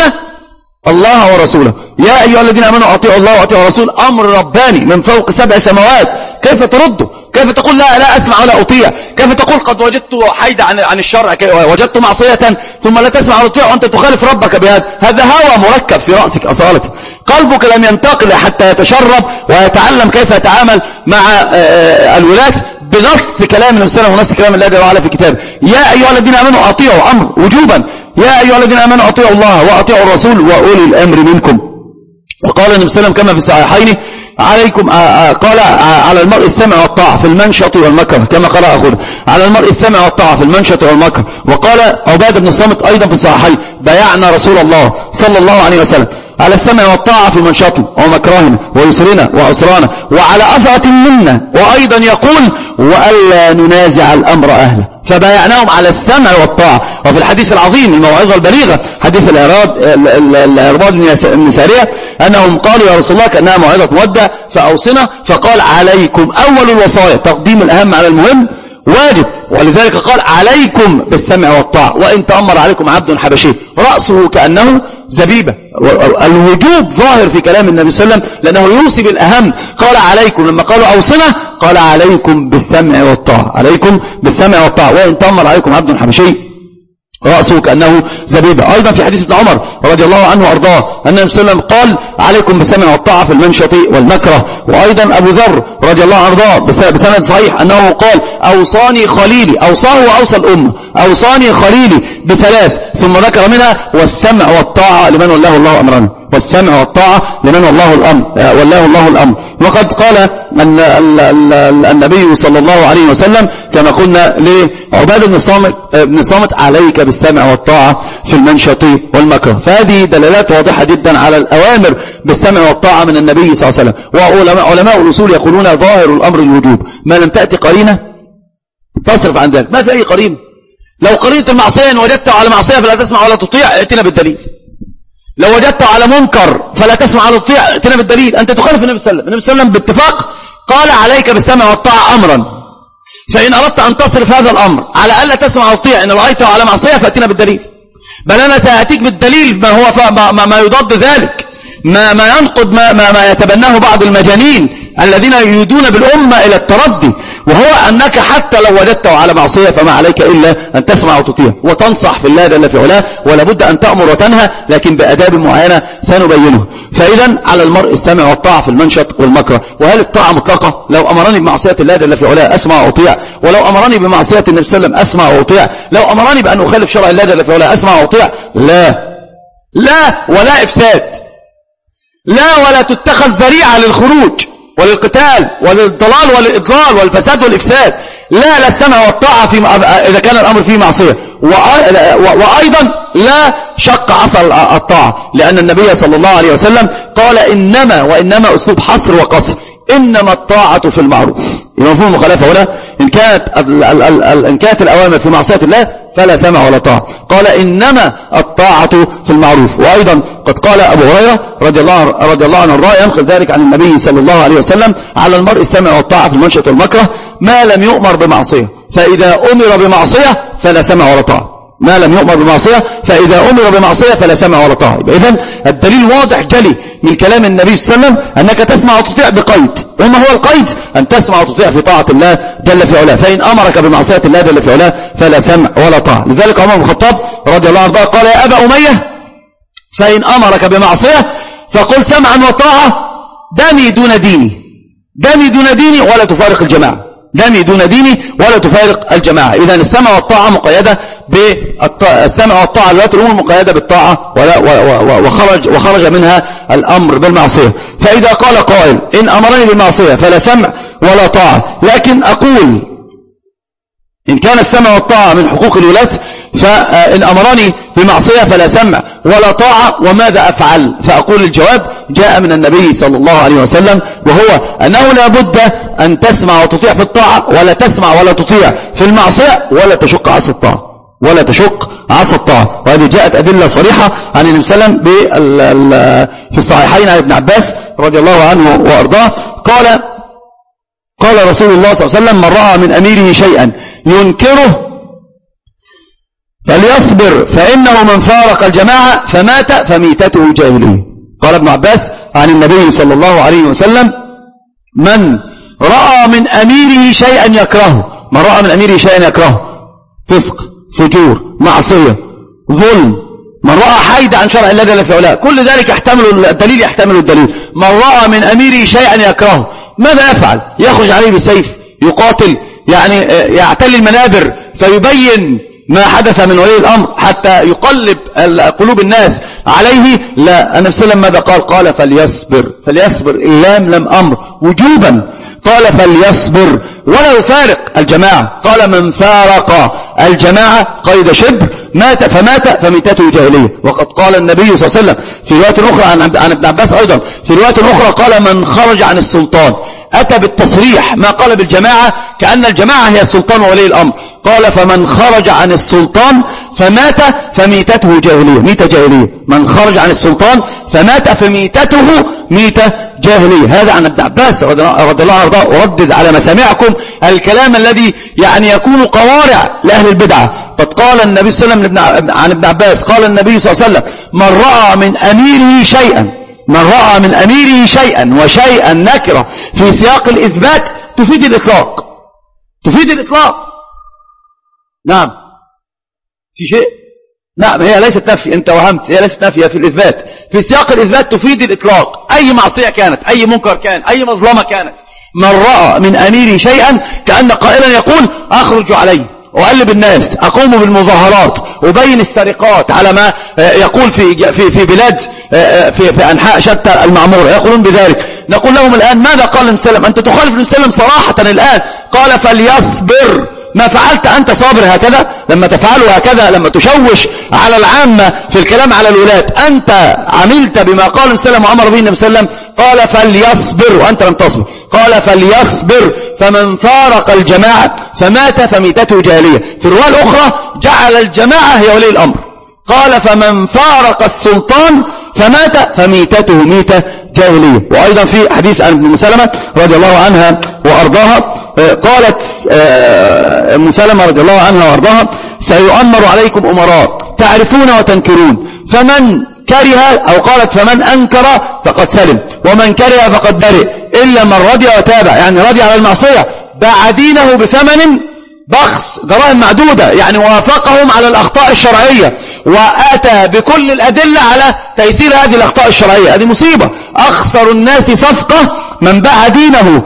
الله ورسوله. يا أيها الذين آمنوا أطيعوا الله وأطيعوا الرسول، أمر رباني من فوق سبع سماوات. كيف ترده؟ كيف تقول لا لا أسمع ولا أطيع؟ كيف تقول قد وجدت حيد عن عن الشرع، وجدت معصية ثم لا تسمع ولا تطيع وأنت تخالف ربك بهذا؟ هذا هوى مركب في رأسك أصالته. قلبك لم ينتقل حتى يتشرب ويتعلم كيف يتعامل مع الولاة بنص كلام النبي صلى الله عليه وسلم ونص كلام الله جل وعلا في كتابه. يا أيها الذين آمنوا أطيعوا، أمر وجوبا. يا أيها الذين آمنوا أطيعوا الله وأطيعوا الرسول وأولي الأمر منكم. وقال النبي صلى الله عليه وسلم كما في الصحيحين: عليكم قال على المرء السمع والطاعة في المنشط والمكره، كما قال أخونا: على المرء السمع والطاعة في المنشط والمكره. وقال عبادة بن الصامت أيضا في الصحيحين: بايعنا رسول الله صلى الله عليه وسلم على السمع والطاعة في منشطنا ومكرهنا ويسرنا وعسرانا وعلى أثرة منا. وأيضا يقول: وألا ننازع الأمر أهله. فبايعناهم على السمع والطاعة. وفي الحديث العظيم الموعظة البليغة حديث الإرباض بن سارية أنهم قالوا: يا رسول الله كأنها موعظة مودع فأوصنا. فقال: عليكم، أول الوصايا تقديم الأهم على المهم واجب، ولذلك قال: عليكم بالسمع والطاعة. وإن تأمر عليكم عبد حبشي رأسه كأنه زبيبة. الوجوب ظاهر في كلام النبي صلى الله عليه وسلم لأنه يوصي بالأهم. قال عليكم، لما قالوا أوصنا قال: عليكم بالسمع والطاعة، عليكم بالسمع والطاعة. وإن تأمر عليكم عبد حبشي رأسه كأنه زبيبة. أيضا في حديث ابن عمر رضي الله عنه وأرضاه أن النبي صلى الله عليه وسلم قال: عليكم بالسمع والطاعة في المنشط والمكره. وأيضا أبو ذر رضي الله عنه وأرضاه بسند صحيح أنه قال: أوصاني خليلي، أوصاه وأوصى الأمة، أوصاني خليلي بثلاث، ثم ذكر منها: والسمع والطاعة لمن ولاه الله أمرنا، والسمع والطاعة لمن والله الأمر والله الله الأمر. وقد قال أن النبي صلى الله عليه وسلم كما قلنا لعبادة بن الصامت بن الصامت: عليك بالسمع والطاعة في المنشط والمكره. فهذه دلالات واضحة جدا على الأوامر بالسمع والطاعة من النبي صلى الله عليه وسلم. وعلماء الأصول يقولون: ظاهر الأمر الوجوب ما لم تأتي قرينة تصرف عن ذلك. ما في أي قرينة. لو قرينة المعصية إن وجدته على معصية فلا تسمع ولا تطيع، ائتنا بالدليل. لو وجدته على منكر فلا تسمع ولا تطيع، ائتنا بالدليل. أنت تخالف النبي صلى الله عليه وسلم. النبي صلى الله عليه وسلم باتفاق قال: عليك بالسمع والطاعة أمرا، فإن أردت أن تصرف هذا الأمر على ألا تسمع ولا تطيع إن رأيته على معصية فأتنا بالدليل. بل أنا سأتيك بالدليل ما هو ما, ما, ما يضاد ذلك، ما, ما ينقض ما, ما, ما يتبناه بعض المجانين الذين يريدون بالأمة إلى التردي، وهو أنك حتى لو وجدته على معصية فما عليك إلا أن تسمع وتطيع وتنصح في الله جل في علاه، ولا بد أن تأمر وتنهى، لكن بأداب معينة سنبينها. فإذا على المرء السمع والطاعة في المنشط والمكره. وهل الطاعة مطلقة؟ لو أمرني بمعصية الله جل في علاه أسمع وأطيع، ولو أمرني بمعصية النبي صلى الله عليه وسلم أسمع وأطيع، لو أمرني بأن أخالف شرع الله جل في علاه أسمع وأطيع؟ لا لا، ولا إفساد، لا، ولا تتخذ ذريعة للخروج وللقتال وللضلال والإضلال والفساد والإفساد. لا لا السمع والطاعة في إذا كان الأمر فيه معصية. وأيضا لا شق عصا الطاعة، لأن النبي صلى الله عليه وسلم قال: إنما، وإنما أسلوب حصر وقصر، إنما الطاعة في المعروف. مفهوم المخالفة هنا، إن كانت إن كانت الأوامر في معصية الله فلا سمع ولا طاعة. قال: إنما الطاعة في المعروف. وأيضا قد قال أبو هريرة رضي الله رضي الله عنه الرأي ينقل ذلك عن النبي صلى الله عليه وسلم: على المرء السمع والطاعة في المنشط والمكره ما لم يؤمر بمعصية، فإذا أمر بمعصية فلا سمع ولا طاعة. ما لم يؤمر بمعصية فإذا أمر بمعصية فلا سمع ولا طاعة. إذن الدليل واضح جلي من كلام النبي صلى الله عليه وسلم أنك تسمع وتطيع بقيد. وما هو القيد؟ أن تسمع وتطيع في طاعة الله جل في علاه. فإن أمرك بمعصية الله جل في علاه فلا سمع ولا طاعة. لذلك عمر بن الخطاب رضي الله عنه قال: يا أبا أمية فإن أمرك بمعصية فقل سمعا وطاعة دمي دون ديني، دمي دون ديني ولا تفارق الجماعة، دمي دون ديني ولا تفارق الجماعة. إذا السمع والطاعة مقيدة بالسمع والطاعة الولاة الأمور مقيدة بالطاعة وخرج, وخرج منها الأمر بالمعصية. فإذا قال قائل إن أمرني بالمعصية فلا سمع ولا طاعة، لكن أقول إن كان السمع والطاعة من حقوق الولاة فإن أمرني بمعصية فلا سمع ولا طاعة وماذا أفعل؟ فأقول الجواب جاء من النبي صلى الله عليه وسلم، وهو أنه لا بد أن تسمع وتطيع في الطاعة ولا تسمع ولا تطيع في المعصية ولا تشق عصا الطاعة، ولا تشق عصا الطاعة. وهذه جاءت أدلة صريحة عن النبي صلى الله عليه وسلم في الصحيحين عن ابن عباس رضي الله عنه وأرضاه قال قال رسول الله صلى الله عليه وسلم من رأى من أميره شيئا ينكره فليصبر فإنه من فارق الجماعة فمات فميتته جاهلية. قال ابن عباس عن النبي صلى الله عليه وسلم من رأى من أميره شيئا يكرهه، من رأى من أميره شيئا يكرهه، فسق، فجور، معصية، ظلم، من رأى حيد عن شرع الله جل في علاه، كل ذلك يحتمل الدليل يحتمل الدليل. من رأى من أميره شيئا يكرهه ماذا يفعل؟ يخرج عليه بسيف يقاتل، يعني يعتلي المنابر فيبين ما حدث من ولي الأمر حتى يقلب قلوب الناس عليه؟ لا. النبي صلى الله عليه وسلم ماذا قال؟ قال فليصبر، فليصبر اللام لم أمر وجوبا، قال فليصبر ولا يفارق الجماعة. قال من فارق الجماعة قيد شبر مات فمات فميتته جاهلية. وقد قال النبي صلى الله عليه وسلم في رواية أخرى عن عن ابن عباس أيضا في رواية أخرى قال من خرج عن السلطان، أتى بالتصريح ما قال بالجماعة كأن الجماعة هي السلطان وولي الأمر، قال فمن خرج عن السلطان فمات فميتته جاهلية، ميت جاهلية، من خرج عن السلطان فمات فميتته ميت جاهلية. هذا عن ابن عباس رضي الله عنه. أردد على مسامعكم الكلام الذي يعني يكون قوارع لأهل البدعة. قد قال النبي صلى الله عليه وسلم عن ابن عباس قال النبي صلى الله عليه وسلم من رأى من أميره شيئا، من رأى من أميره شيئا وشيئا نكرة في سياق الإثبات تفيد الإطلاق، تفيد الإطلاق. نعم في شيء؟ نعم هي ليست نفي، أنت وهمت، هي ليست نفي في الإثبات، في سياق الإثبات تفيد الإطلاق. أي معصية كانت، أي منكر كان، أي مظلمة كانت، من رأى من أميره شيئا كأن قائلا يقول أخرج عليه وأقلب الناس، أقوم بالمظاهرات، أبين السرقات على ما يقول في في في بلاد في في أنحاء شتى المعمورة يقولون بذلك. نقول لهم الآن ماذا قال النبي صلى الله عليه وسلم؟ أنت تخالف النبي صلى الله عليه وسلم صراحة الآن، قال فليصبر. ما فعلت أنت صابر هكذا؟ لما تفعله هكذا، لما تشوش على العامة في الكلام على الولاة، أنت عملت بما قال النبي صلى الله عليه وسلم وأمر به النبي صلى الله عليه وسلم، قال فليصبر وأنت لم تصبر، قال فليصبر فمن فارق الجماعة فمات فميتته جاهلية. في الرواية الأخرى جعل الجماعة هي ولي الأمر، قال فمن فارق السلطان فمات فميتته ميتة جاهلية. وأيضا في حديث عن ابن سلمة رضي الله عنها وأرضاها قالت ام سلمة رضي الله عنها وأرضاها سيؤمر عليكم أمراء تعرفون وتنكرون، فمن كره، أو قالت فمن أنكر فقد سلم ومن كره فقد برئ إلا من رضي وتابع، يعني رضي على المعصية باع دينه بثمن بخس دراهم معدودة، يعني وافقهم على الأخطاء الشرعية وآتى بكل الأدلة على تيسير هذه الأخطاء الشرعية. هذه مصيبة. أخسر الناس صفقة من باع دينه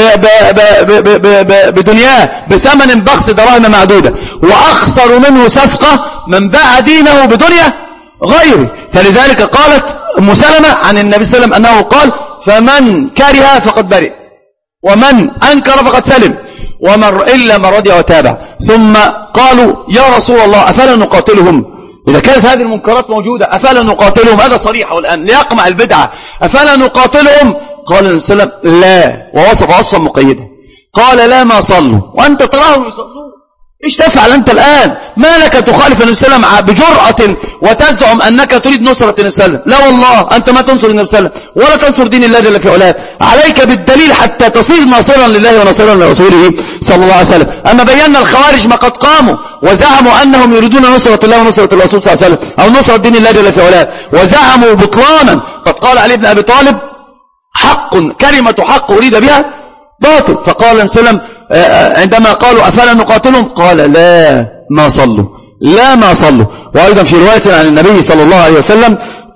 بدنياه بثمن بخس دراهم معدودة، وأخسر منه صفقة من باع دينه بدنيا غيره. فلذلك قالت ام سلمة عن النبي صلى الله عليه وسلم أنه قال فمن كره فقد برئ ومن أنكر فقد سلم ومن إلا من رضي وتابع. ثم قالوا يا رسول الله أفلا نقاتلهم؟ إذا كانت هذه المنكرات موجودة أفلا نقاتلهم؟ هذا صريح الآن ليقمع البدعة، أفلا نقاتلهم؟ قال النبي صلى الله عليه وسلم لا، ووصف وصفا مقيدا، قال لا ما صلوا وأنت تراهم يصلون. إيش تفعل أنت الآن؟ ما لك تخالف النبي صلى الله عليه وسلم بجرأة وتزعم أنك تريد نصرة النبي صلى الله عليه وسلم؟ لا والله أنت ما تنصر النبي صلى الله عليه وسلم ولا تنصر دين الله جل في علاه. عليك بالدليل حتى تصير ناصرا لله وناصرا لرسوله صلى الله عليه وسلم. أما بينا الخوارج ما قد قاموا وزعموا أنهم يريدون نصرة الله ونصرة الرسول صلى الله عليه وسلم أو نصرة دين الله جل في علاه، وزعموا بطلانا. قد قال علي بن أبي طالب حق، كلمة حق أريد بها باطل. فقال النبي صلى الله عليه وسلم عندما قالوا أفلا نقاتلهم؟ قال لا ما صلوا، لا ما صلوا. وأيضا في رواية عن النبي صلى الله عليه وسلم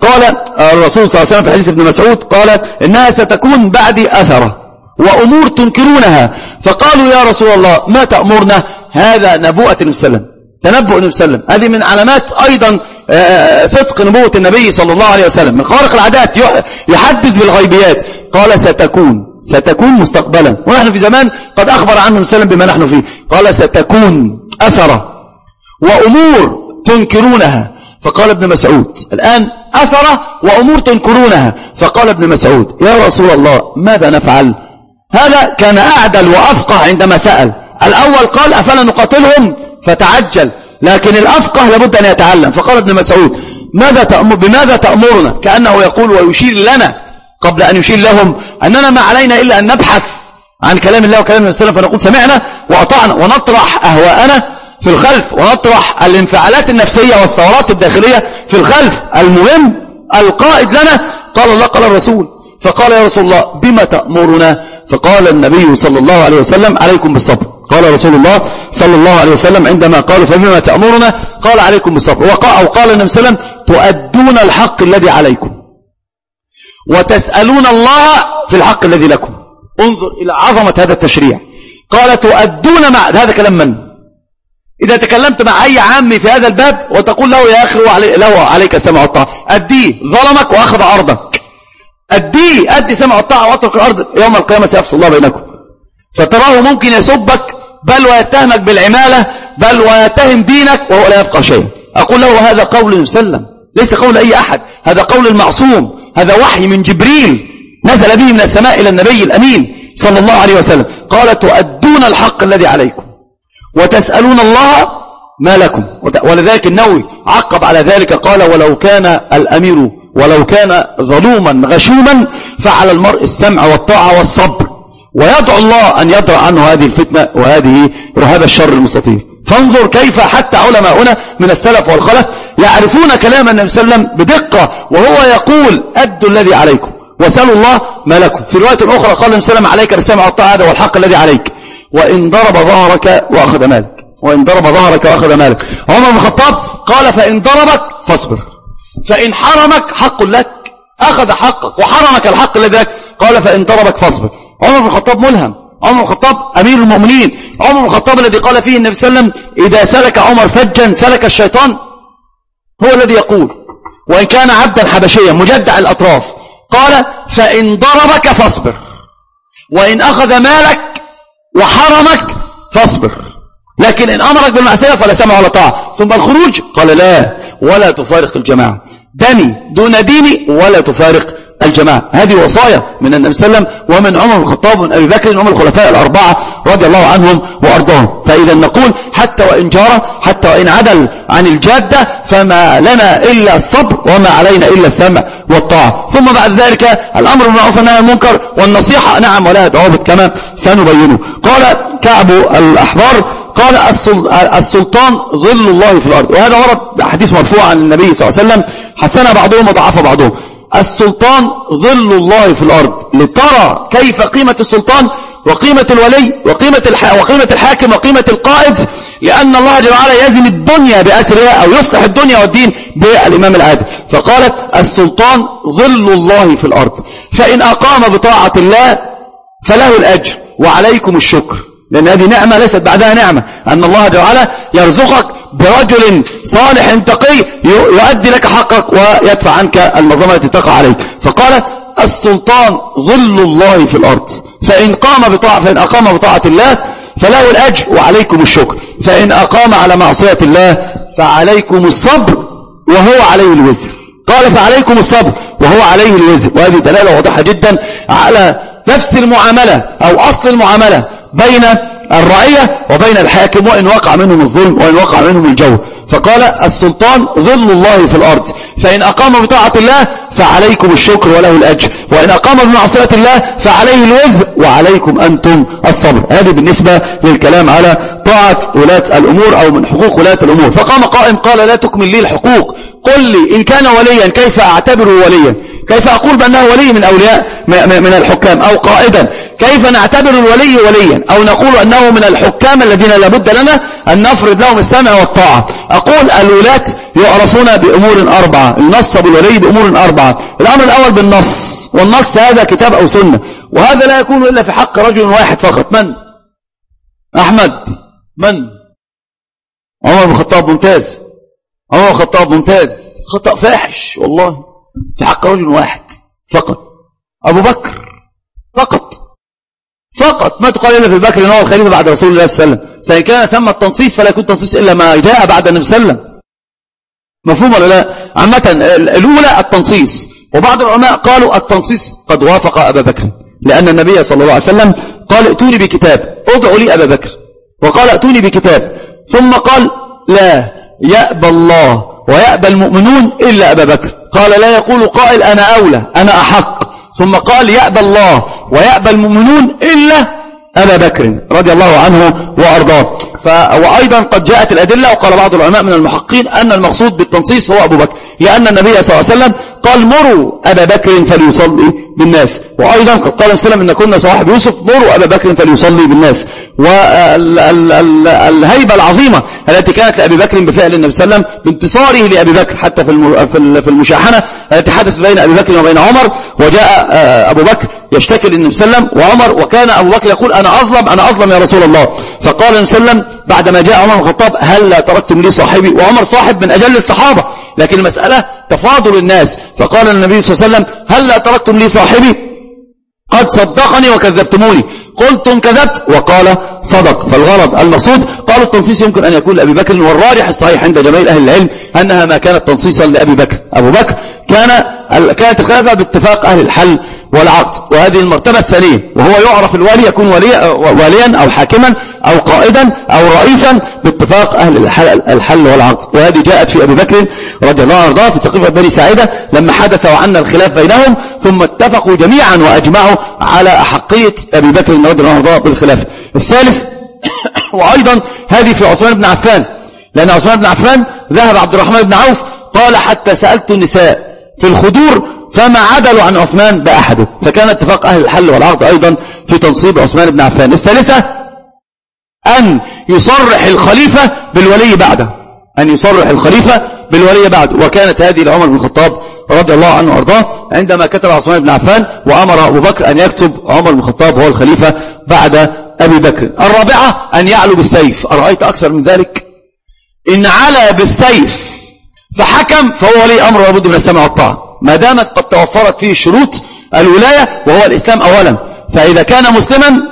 قال الرسول صلى الله عليه وسلم في حديث ابن مسعود قال إنها ستكون بعدي أثرة وأمور تنكرونها، فقالوا يا رسول الله ما تأمرنا؟ هذا نبوءة النبي صلى الله عليه وسلم، تنبؤ النبي صلى الله عليه وسلم. هذه من علامات أيضا صدق نبوة النبي صلى الله عليه وسلم، من خارق العادات، يحدث بالغيبيات. قال ستكون ستكون مستقبلا، ونحن في زمان قد أخبر عنه صلى الله عليه وسلم بما نحن فيه. قال ستكون أثرة وأمور تنكرونها. فقال ابن مسعود الآن أثرة وأمور تنكرونها. فقال ابن مسعود يا رسول الله ماذا نفعل؟ هذا كان أعدل وأفقه عندما سأل. الأول قال أفلا نقاتلهم فتعجل، لكن الأفقه لابد أن يتعلم. فقال ابن مسعود ماذا تأمر بماذا تأمرنا؟ كأنه يقول ويشير لنا قبل أن يشير لهم أننا ما علينا إلا أن نبحث عن كلام الله وكلام النبي صلى الله عليه وسلم، فنقول سمعنا وأطعنا ونطرح أهواءنا في الخلف، ونطرح الانفعالات النفسية والثورات الداخلية في الخلف. المهم القائد لنا قال الله قال الرسول. فقال يا رسول الله بما تأمرنا؟ فقال النبي صلى الله عليه وسلم عليكم بالصبر. قال رسول الله صلى الله عليه وسلم عندما قالوا فبما تأمرنا قال عليكم بالصبر. وقال وقال النبي صلى الله عليه وسلم تؤدون الحق الذي عليكم وتسألون الله في الحق الذي لكم. انظر إلى عظمة هذا التشريع. قال تؤدون مع هذا كلام من؟ إذا تكلمت مع أي عامي في هذا الباب وتقول له يا أخي له عليك السمع والطاعة، أديه، ظلمك وأخذ أرضك، أديه، أدي سمع الطاعة وأترك الأرض، يوم القيامة سيفصل الله بينكم. فتراه ممكن يسبك بل ويتهمك بالعمالة بل ويتهم دينك وهو لا يفقه شيء. أقول له هذا قول المسلم، ليس قول أي أحد، هذا قول المعصوم، هذا وحي من جبريل نزل به من السماء إلى النبي الأمين صلى الله عليه وسلم. قال تؤدون الحق الذي عليكم وتسألون الله ما لكم. ولذلك النووي عقب على ذلك قال ولو كان الأمير ولو كان ظلوما غشوما فعلى المرء السمع والطاعة والصبر، ويدعو الله أن يدرأ عنه هذه الفتنة وهذه وهذا الشر المستطير. فانظر كيف حتى علماؤنا من السلف والخلف يعرفون كلام النبي صلى الله عليه وسلم بدقة، وهو يقول أدوا الذي عليكم وسألوا الله ما لكم. في رواية أخرى قال النبي صلى الله عليه وسلم عليك بالسمع والطاعة هذا والحق الذي عليك، وإن ضرب ظهرك وأخذ مالك، وإن ضرب ظهرك وأخذ مالك. عمر بن الخطاب قال فإن ضربك فاصبر، فإن حرمك حق لك أخذ حقك وحرمك الحق الذي لك، قال فإن ضربك فاصبر. عمر بن الخطاب ملهم، عمر بن الخطاب أمير المؤمنين، عمر بن الخطاب الذي قال فيه النبي صلى الله عليه وسلم إذا سلك عمر فجا سلك الشيطان، هو الذي يقول وإن كان عبدا حبشيا مجدع الأطراف قال فإن ضربك فاصبر، وإن أخذ مالك وحرمك فاصبر، لكن إن أمرك بالمعصية فلا سمع ولا طاعة. ثم الخروج قال لا ولا تفارق الجماعة، دمي دون ديني ولا تفارق الجماعة. هذه وصايا من النبي صلى الله عليه وسلم ومن عمر بن الخطاب ومن أبي بكر ومن الخلفاء الأربعة رضي الله عنهم وأرضاهم. فإذا نقول حتى وإن جار حتى وإن عدل عن الجادة فما لنا إلا الصبر وما علينا إلا السمع والطاعة. ثم بعد ذلك الأمر بالمعروف والنهي عن المنكر والنصيحة نعم ولها ضوابط كما سنبينه. قال كعب الأحبار قال السلطان ظل الله في الأرض، وهذا ورد حديث مرفوع عن النبي صلى الله عليه وسلم حسن بعضهم وضعف بعضهم. السلطان ظل الله في الأرض، لترى كيف قيمة السلطان وقيمة الولي وقيمة الح... وقيمة الحاكم وقيمة القائد، لأن الله جل وعلا يزن الدنيا بأسرها أو يصلح الدنيا والدين بالإمام العادل. فقالت السلطان ظل الله في الأرض، فإن أقام بطاعة الله فله الأجر وعليكم الشكر، لأن هذه نعمة ليست بعدها نعمة، أن الله جل وعلا يرزقك برجل صالح تقي يؤدي لك حقك ويدفع عنك المظلمة التي تقع عليك. فقالت السلطان ظل الله في الأرض، فإن قام بطاعة فإن أقام بطاعة الله فله الأجر وعليكم الشكر، فإن أقام على معصية الله فعليكم الصبر وهو عليه الوزر. قال فعليكم الصبر وهو عليه الوزر، وهذه دلالة واضحة جدا على نفس المعاملة أو أصل المعاملة بين الرعية وبين الحاكم، وإن وقع منهم الظلم وإن وقع منهم الجور. فقال السلطان ظل الله في الأرض، فإن أقام بطاعة الله فعليكم الشكر وله الأجر، وإن أقام بمعصية الله فعليه الوزر وعليكم أنتم الصبر. هذه بالنسبة للكلام على طاعة ولاة الأمور أو من حقوق ولاة الأمور. فقام قائم قال لا تكمل لي الحقوق، قل لي إن كان وليا كيف أعتبره وليا، كيف أقول بأنه ولي من أولياء من الحكام أو قائدا، كيف نعتبر الولي وليا أو نقول أنه أنه من الحكام الذين لابد لنا أن نفرض لهم السمع والطاعة. أقول الولاة يعرفون بأمور أربعة، النص بالولي بأمور أربعة. الأمر الأول بالنص، والنص هذا كتاب أو سنة، وهذا لا يكون إلا في حق رجل واحد فقط. من؟ أحمد. من؟ عمر بن الخطاب. ممتاز. عمر بن الخطاب. ممتاز. خطأ فاحش والله، في حق رجل واحد فقط، أبو بكر فقط فقط. ما تقال إلا في بكر إنه الخليفة بعد رسول الله صلى الله عليه وسلم، فإن كان ثم التنصيص فلا يكون تنصيص إلا ما جاء بعد النبي صلى الله عليه وسلم. مفهوم ولا لا؟ عامة الأولى التنصيص، وبعض العلماء قالوا التنصيص قد وافق أبا بكر، لأن النبي صلى الله عليه وسلم قال ائتوني بكتاب، ادعوا لي أبا بكر، وقال ائتوني بكتاب، ثم قال لا يأبى الله ويأبى المؤمنون إلا أبا بكر. قال لا يقول قائل أنا أولى أنا أحق، ثم قال يأبى الله ويأبى المؤمنون إلا أبا بكر رضي الله عنه وأرضاه. ف... وأيضا قد جاءت الأدلة، وقال بعض العلماء من المحققين أن المقصود بالتنصيص هو أبو بكر، لأن النبي صلى الله عليه وسلم قال مروا أبا بكر فليصلي بالناس، وأيضا قد قال وسلم إن كنا صاحب يوسف مروا أبا بكر فليصلي بالناس. والهيبة العظيمة التي كانت لأبي بكر بفعل النبي صلى الله عليه وسلم بانتصاره لأبي بكر حتى في المشاحنة التي حدثت بين أبي بكر وبين عمر، وجاء أبو بكر يشتكي للنبي صلى الله عليه وسلم وعمر، وكان أبو بكر يقول أنا أظلم أنا أظلم يا رسول الله. فقال النبي صلى الله عليه وسلم بعدما جاء عمر بن الخطاب هل لا تركتم لي صاحبي؟ وعمر صاحب من أجل الصحابة، لكن المسألة تفاضل الناس. فقال النبي صلى الله عليه وسلم هل لا تركتم لي صاحبي؟ قد صدقني وكذبتموني. قلتم كذبت وقال صدق. فالغرض المقصود قالوا التنصيص يمكن أن يكون لأبي بكر، والراجح الصحيح عند جميع أهل العلم أنها ما كانت تنصيصا لأبي بكر. أبو بكر كان كانت الخلافة باتفاق أهل الحل والعقد، وهذه المرتبة الثانية، وهو يعرف الوالي يكون ولي واليا أو حاكما أو قائدا أو رئيسا باتفاق أهل الحل, الحل والعقد. وهذه جاءت في أبي بكر رضي الله عنه في سقيفة بني ساعدة لما حدث وعنا الخلاف بينهم، ثم اتفقوا جميعا وأجمعوا على أحقية أبي بكر رضي الله عنه بالخلافة. الثالث وأيضا هذه في عثمان بن عفان، لأن عثمان بن عفان ذهب عبد الرحمن بن عوف قال حتى سألت النساء في الخدور فما عدلوا عن عثمان بأحده، فكان اتفاق أهل الحل والعقد أيضا في تنصيب عثمان بن عفان. الثالثة أن يصرح الخليفة بالولي بعده، أن يصرح الخليفة بالولي بعده، وكانت هذه لعمر بن الخطاب رضي الله عنه وارضاه عندما كتب عثمان بن عفان وأمر أبو بكر أن يكتب عمر بن الخطاب هو الخليفة بعد أبي بكر. الرابعة أن يعلو بالسيف. أرأيت أكثر من ذلك؟ إن علا بالسيف فحكم فهو ولي أمر لابد من السمع والطاعة، ما دامت قد توفرت فيه شروط الولاية وهو الإسلام أولا. فإذا كان مسلما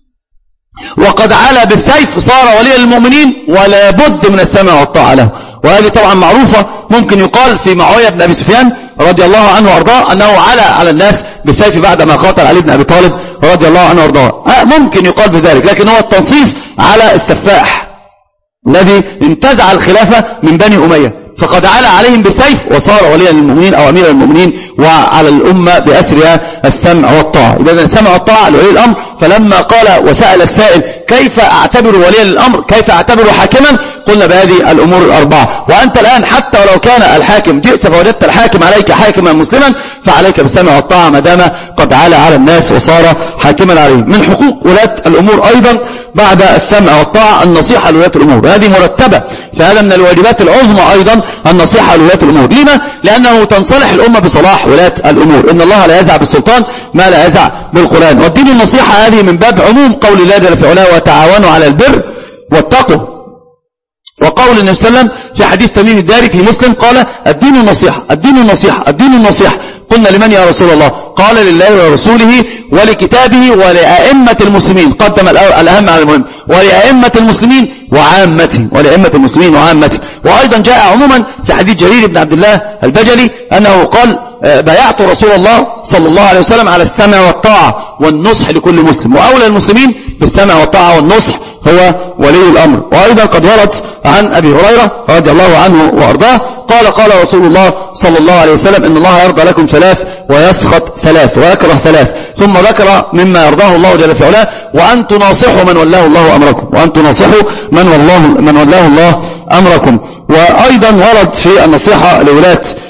وقد علا بالسيف صار ولي المؤمنين ولا بد من السمع والطاعة له. وهذه طبعا معروفة، ممكن يقال في معاوية بن أبي سفيان رضي الله عنه وارضاه أنه علا على الناس بالسيف بعدما قاتل علي بن أبي طالب رضي الله عنه وارضاه، ممكن يقال بذلك، لكن هو التنصيص على السفاح الذي انتزع الخلافة من بني أمية، فقد علا عليهم بالسيف وصار وليا للمؤمنين أو أمير المؤمنين، وعلى الأمة بأسرها السمع والطاعة. إذا السمع والطاعة لولي الأمر. فلما قال وسأل السائل كيف أعتبر وليا للأمر، كيف أعتبر حاكما، قلنا بهذه الأمور الأربعة. وأنت الآن حتى ولو كان الحاكم جئت فوجدت الحاكم عليك حاكما مسلما فعليك بالسمع والطاعة ما دام قد علا على الناس وصار حاكما عليهم. من حقوق ولاة الأمور أيضا بعد السمع والطاعة النصيحة لولاة الأمور، هذه مرتبة، فهذا من الواجبات العظمى أيضا النصيحة لولاة الأمور. لما؟ لأنه تنصلح الأمة بصلاح ولاة الأمور. إن الله لا يزع بالسلطان ما لا يزع بالقرآن. والدين النصيحة هذه من باب عموم قول الله جل في علاه وتعاونوا على البر والتقوى، وقول النبي صلى الله عليه وسلم في حديث تميم الداري في مسلم قال الدين النصيحة الدين النصيحة الدين النصيحة. قلنا لمن يا رسول الله؟ قال لله ورسوله ولكتابه ولأئمة المسلمين، قدم الأهم على المهم، ولأئمة المسلمين وعامته، ولأئمة المسلمين وعامته. وأيضا جاء عموما في حديث جرير بن عبد الله البجلي أنه قال بايعت رسول الله صلى الله عليه وسلم على السمع والطاعة والنصح لكل مسلم، وأولى المسلمين بالسمع والطاعة والنصح هو ولي الأمر. وأيضا قد ورد عن أبي هريرة رضي الله عنه وأرضاه قال قال رسول الله صلى الله عليه وسلم إن الله يرضى لكم ثلاث ويسخط ثلاث ويكره ثلاث، ثم ذكر مما يرضاه الله جل في علاه وأن تناصحوا من ولاه الله أمركم، وأن تناصحوا من والله من ولاه الله أمركم. وأيضا ورد في النصيحة لولاة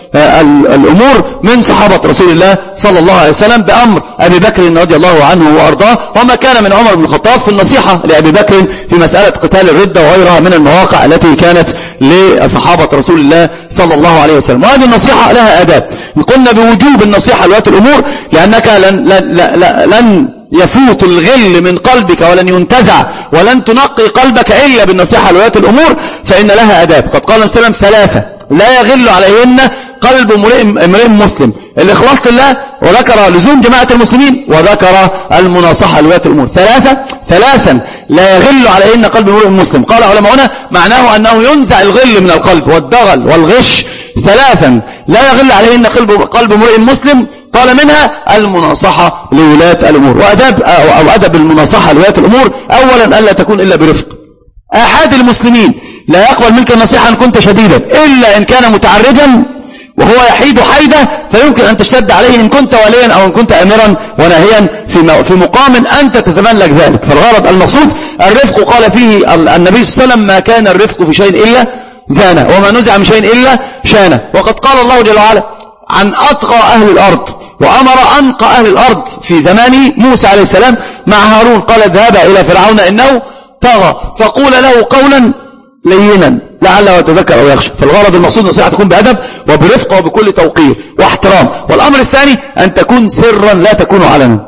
الأمور من صحابة رسول الله صلى الله عليه وسلم بأمر أبي بكر رضي الله عنه وأرضاه، وما كان من عمر بن الخطاب في النصيحة لأبي بكر في مسألة قتال الردة وغيرها من المواقع التي كانت لصحابة رسول الله صلى الله عليه وسلم. وهذه النصيحة لها آداب. قلنا بوجوب النصيحة لولاة الأمور لأنك لن, لن, لن, لن يفوت الغل من قلبك ولن ينتزع ولن تنقي قلبك إلا بالنصيحة لولاة الأمور، فإن لها آداب. قد قال النبي صلى الله عليه وسلم ثلاثة لا يغل عليهن قلب امرئ مسلم: الإخلاص لله، وذكر لزوم جماعة المسلمين، وذكر المناصحة لولاة الأمور. ثلاثة ثلاثا لا يغل عليهن قلب امرئ مسلم. قال علماؤنا معناه أنه ينزع الغل من القلب والدغل والغش. ثلاثا لا يغل عليهن قلب قلب امرئ مسلم، قال منها المناصحة لولاة الأمور. وأدب أو أدب المناصحة لولاة الأمور: أولا ألا تكون إلا برفق. أحد المسلمين لا يقبل منك النصيحة إن كنت شديدا، إلا إن كان متعرجا وهو يحيد حيدة فيمكن أن تشتد عليه إن كنت وليا أو إن كنت أمرا وناهيا في في مقام أنت تتملك ذلك. فالغرض المقصود الرفق. قال فيه النبي صلى الله عليه وسلم: ما كان الرفق في شيء إلا زانه، وما نزع من شيء إلا شانه. وقد قال الله جل وعلا عن أطغى أهل الأرض، وأمر أنقى أهل الأرض في زمانه موسى عليه السلام مع هارون، قال: اذهبا إلى فرعون إنه طغى فقول له قولا لينا لعله يتذكر أو يخشى. فالغرض المقصود نصيحة تكون بأدب وبرفق وبكل توقير واحترام. والأمر الثاني أن تكون سرا لا تكون علنا.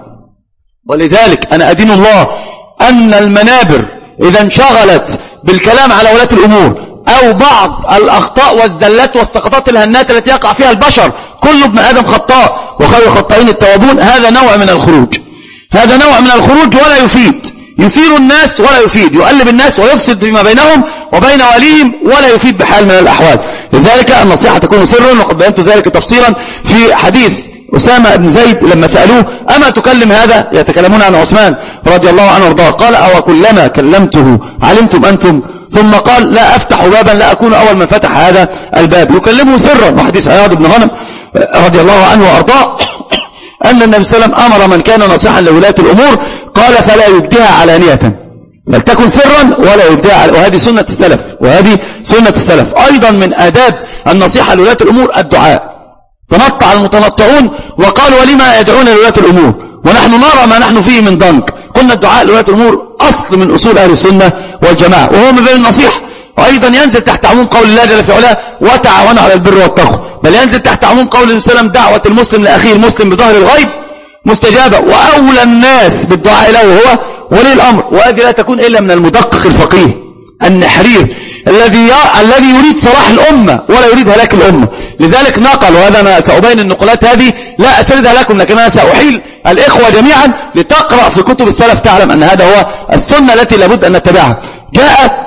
ولذلك أنا أدين الله أن المنابر إذا انشغلت بالكلام على ولاة الأمور أو بعض الأخطاء والزلات والسقطات الهنات التي يقع فيها البشر، كل ابن آدم خطاء وخير الخطائين التوابون، هذا نوع من الخروج، هذا نوع من الخروج ولا يفيد، يثير الناس ولا يفيد، يقلب الناس ويفسد فيما بينهم وبين وليهم ولا يفيد بحال من الأحوال. لذلك النصيحة تكون سرا، وقد بينت ذلك تفصيلا في حديث أسامة بن زيد لما سألوه: أما تكلم هذا؟ يتكلمون عن عثمان رضي الله عنه وارضاه. قال: أو كلما كلمته علمتم أنتم؟ ثم قال: لا أفتح بابا لا أكون أول من فتح هذا الباب. يكلمه سرا. وحديث عياض بن غنم رضي الله عنه وارضاه أن النبي صلى الله عليه وسلم أمر من كان ناصحا لولاة الأمور قال: فلا يبديها علانية، بل تكن سرا ولا يبديها. وهذه سنة السلف، وهذه سنة السلف. أيضا من آداب النصيحة لولاة الأمور الدعاء. تنطع المتنطعون وقالوا: ولما يدعون لولاة الأمور ونحن نرى ما نحن فيه من ضنك. قلنا الدعاء لولاة الأمور أصل من أصول أهل السنة والجماعة، وهو من بين النصيحة. وأيضا ينزل تحت عموم قول الله جل في علاه: وتعاونوا على البر والتقوى. بل ينزل تحت عموم قول النبي صلى الله عليه وسلم: دعوة المسلم لأخيه المسلم بظهر الغيب مستجابة، وأولى الناس بالدعاء له هو ولي الأمر. وهذه لا تكون إلا من المدقق الفقيه النحرير الذي الذي يريد صلاح الأمة ولا يريد هلاك الأمة. لذلك نقل، وهذا أنا سأبين النقلات هذه لا أسردها لكم، لكن أنا سأحيل الإخوة جميعا لتقرأ في كتب السلف، تعلم أن هذا هو السنة التي لابد أن نتبعها. جاء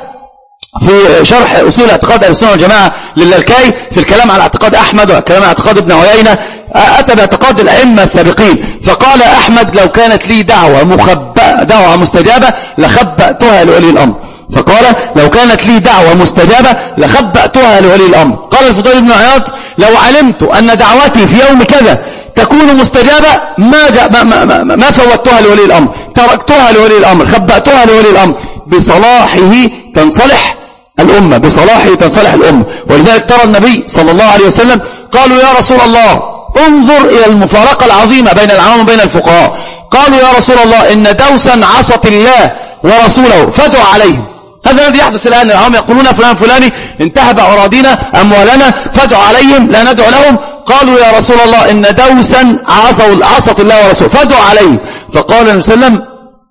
في شرح أصول اعتقاد أهل السنة والجماعة للالكائي في الكلام على اعتقاد أحمد والكلام على اعتقاد ابن عيينة، أتى باعتقاد الأئمة السابقين. فقال أحمد: لو كانت لي دعوة مخبأة دعوة مستجابة لخبأتها لولي الأمر. فقال: لو كانت لي دعوة مستجابة لخبأتها لولي الأمر. قال الفضيل بن عياض: لو علمت أن دعوتي في يوم كذا تكون مستجابة ما, ما, ما, ما فوتها لولي الأمر، تركتها لولي الأمر، خبأتها لولي الأمر. بصلاحه تنصلح الأمة، بصلاحه تنصلح الأمة. ولذلك ترى النبي صلى الله عليه وسلم قالوا: يا رسول الله انظر إلى المفارقة العظيمة بين العوام وبين الفقهاء. قالوا: يا رسول الله إن دوسا عصت الله ورسوله فادعوا عليهم. هذا الذي يحدث الآن، العوام يقولون: فلان فلاني انتهب أراضينا أموالنا فادعوا عليهم لا ندعو لهم. قالوا: يا رسول الله إن دوسا عصوا عصت الله ورسوله فادعوا عليهم. فقال النبي صلى الله عليه وسلم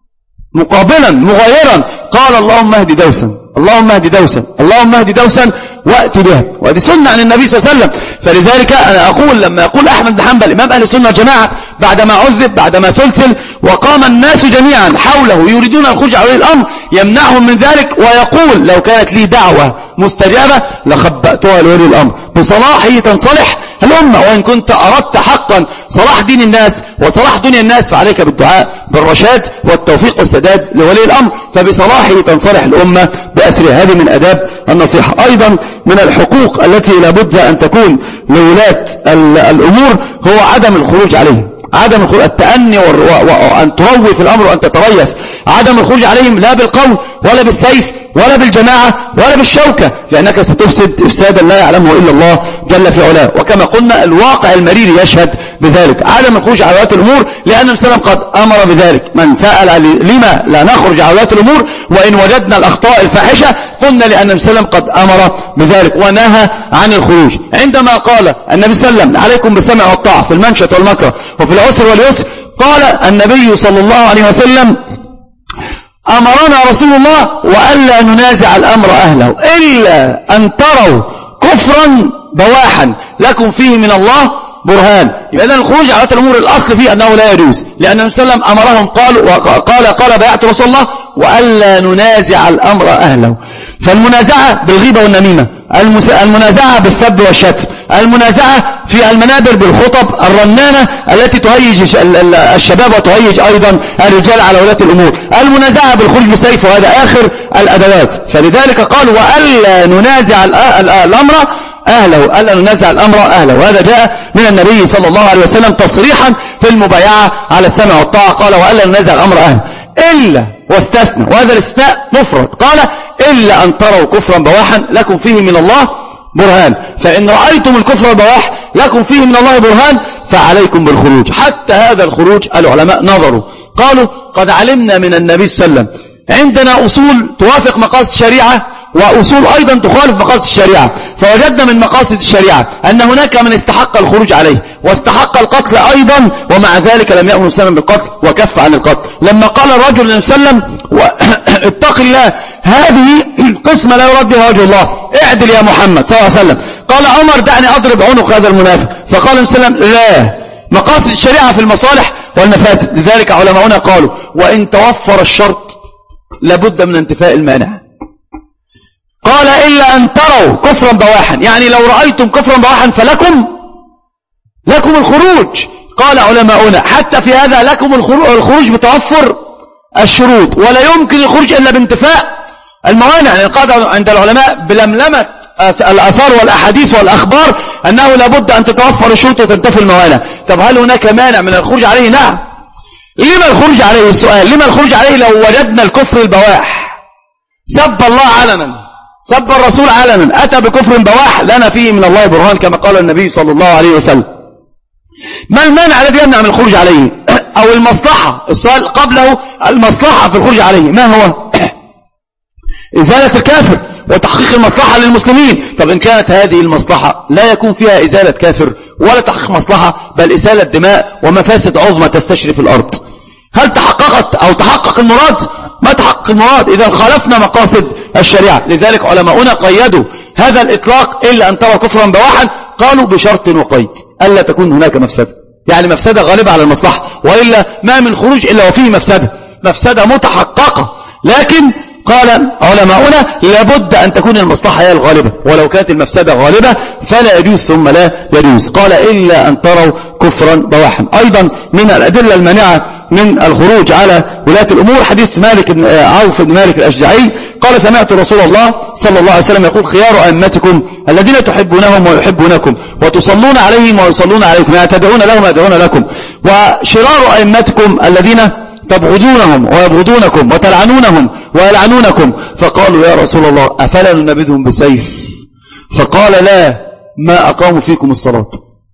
مقابلا مغايرا، قال: اللهم اهد دوسا، اللهم اهد دوسا، اللهم اهد دوسا وأتي بها. وهذه سنة عن النبي صلى الله عليه وسلم. فلذلك أنا أقول لما يقول أحمد بن حنبل إمام أهل السنة والجماعة بعدما عذب بعدما سلسل وقام الناس جميعا حوله يريدون الخروج على الأمر يمنعهم من ذلك، ويقول: لو كانت لي دعوة مستجابة لخبأتها لولي الأمر. بصلاحه تنصلح الأمة. وإن كنت أردت حقا صلاح دين الناس وصلاح دنيا الناس فعليك بالدعاء بالرشاد والتوفيق والسداد لولي الأمر، فبصلاحه تنصلح الأمة بأسرها. هذه من أداب النصيحة. أيضا من الحقوق التي لابد أن تكون لولاة الأمور هو عدم الخروج عليهم، عدم الخروج، التأني وأن تروي في الأمر وأن تتريث، عدم الخروج عليهم لا بالقول ولا بالسيف ولا بالجماعة ولا بالشوكة، لأنك ستفسد إفسادا لا يعلمه إلا الله جل في علاه. وكما قلنا الواقع المرير يشهد بذلك. عدم الخروج على ولاة الأمور لأن السلام قد أمر بذلك. من سأل لما لا نخرج على ولاة الأمور وإن وجدنا الأخطاء الفاحشة قلنا لأن السلام قد أمر بذلك ونهى عن الخروج. عندما قال النبي صلى الله عليه وسلم عليكم بالسمع والطاعة في المنشط والمكره وفي العسر واليسر، قال النبي صلى الله عليه وسلم أمرنا رسول الله وألا ننازع الأمر أهله إلا أن تروا كفرا بواحا لكم فيه من الله برهان. يبقى إذن الخروج على الأمور الأصل فيه أنه لا يجوز، لأن النبي صلى الله عليه وسلم أمرهم قال وقال قال بيعت رسول الله وألا ننازع الأمر أهله. فالمنازعة بالغيبة والنميمة، المنازعة بالسب والشتم، المنازعة في المنابر بالخطب الرنانة التي تهيج الشباب وتهيج أيضا الرجال على ولاة الأمور، المنازعة بالخروج بسيف، وهذا آخر الأدوات. فلذلك قال وألا ننازع الأمر أهله، ألا ننازع الأمر أهله. وهذا جاء من النبي صلى الله عليه وسلم تصريحا في المبايعة على السمع والطاعة، قال وألا ننازع الأمر أهله إلا، واستثنى، وهذا الاستثناء مفرد، قال إلا أن تروا كفرا بواحا لكم فيه من الله برهان. فإن رأيتم الكفر البواح لكم فيه من الله برهان فعليكم بالخروج. حتى هذا الخروج العلماء نظروا قالوا قد علمنا من النبي صلى الله عليه وسلم عندنا أصول توافق مقاصد الشريعة وأصول أيضا تخالف مقاصد الشريعة، فوجدنا من مقاصد الشريعة أن هناك من استحق الخروج عليه واستحق القتل أيضا، ومع ذلك لم يأمر السلام بالقتل وكف عن القتل. لما قال الرجل للنبي صلى الله عليه وسلم اتق الله هذه قسمة لا يراد بها وجه الله، اعدل يا محمد صلى الله عليه وسلم. قال عمر دعني أضرب عنق هذا المنافق، فقال النبي صلى الله عليه وسلم لا، مقاصد الشريعة في المصالح والمفاسد. لذلك علماؤنا قالوا وإن توفر الشرط لابد من انتفاء المانع. قال إلا أن تروا كفرا بواحا، يعني لو رأيتم كفرا بواحا فلكم لكم الخروج. قال علماؤنا حتى في هذا لكم الخروج بتوفر الشروط، ولا يمكن الخروج إلا بانتفاء الموانع. يعني قال عند العلماء بلملمة الآثار والأحاديث والأخبار أنه لابد أن تتوفر الشروط وتنتفي الموانع. طب هل هناك مانع من الخروج عليه؟ نعم. لما الخروج عليه؟ السؤال لما الخروج عليه لو وجدنا الكفر البواح؟ سب الله علنا، سب الرسول علنا، أتى بكفر بواح لنا فيه من الله برهان كما قال النبي صلى الله عليه وسلم. ما المانع الذي يمنع من الخروج عليه؟ أو المصلحة، السؤال قبله المصلحة في الخروج عليه ما هو؟ إزالة الكافر وتحقيق المصلحة للمسلمين. طب إن كانت هذه المصلحة لا يكون فيها إزالة كافر ولا تحقيق مصلحة بل إزالة دماء ومفاسد عظمى تستشرف الأرض، هل تحققت أو تحقق المراد؟ ما تحقق المراد، إذا خالفنا مقاصد الشريعة. لذلك علماؤنا قيدوا هذا الإطلاق إلا أن ترى كفرا بواحا، قالوا بشرط وقيد ألا تكون هناك مفسدة، يعني مفسدة غالبة على المصلحة، وإلا ما من خروج إلا وفيه مفسدة مفسدة متحققة. لكن قال علماؤنا لابد أن تكون المصلحة هي الغالبة، ولو كانت المفسدة غالبة فلا يجوز ثم لا يجوز. قال إلا أن تروا كفرا بواحا. أيضا من الأدلة المانعة من الخروج على ولاة الأمور حديث مالك عوف بن مالك الأشجعي قال سمعت رسول الله صلى الله عليه وسلم يقول خيار أئمتكم الذين تحبونهم ويحبونكم وتصلون عليهم ويصلون عليكم، يعني تدعون لهم ويدعون لكم، وشرار أئمتكم الذين تبغضونهم ويبغضونكم وتلعنونهم ويلعنونكم. فقالوا يا رسول الله أفلا ننبذهم بسيف؟ فقال لا ما أقاموا فيكم الصلاة،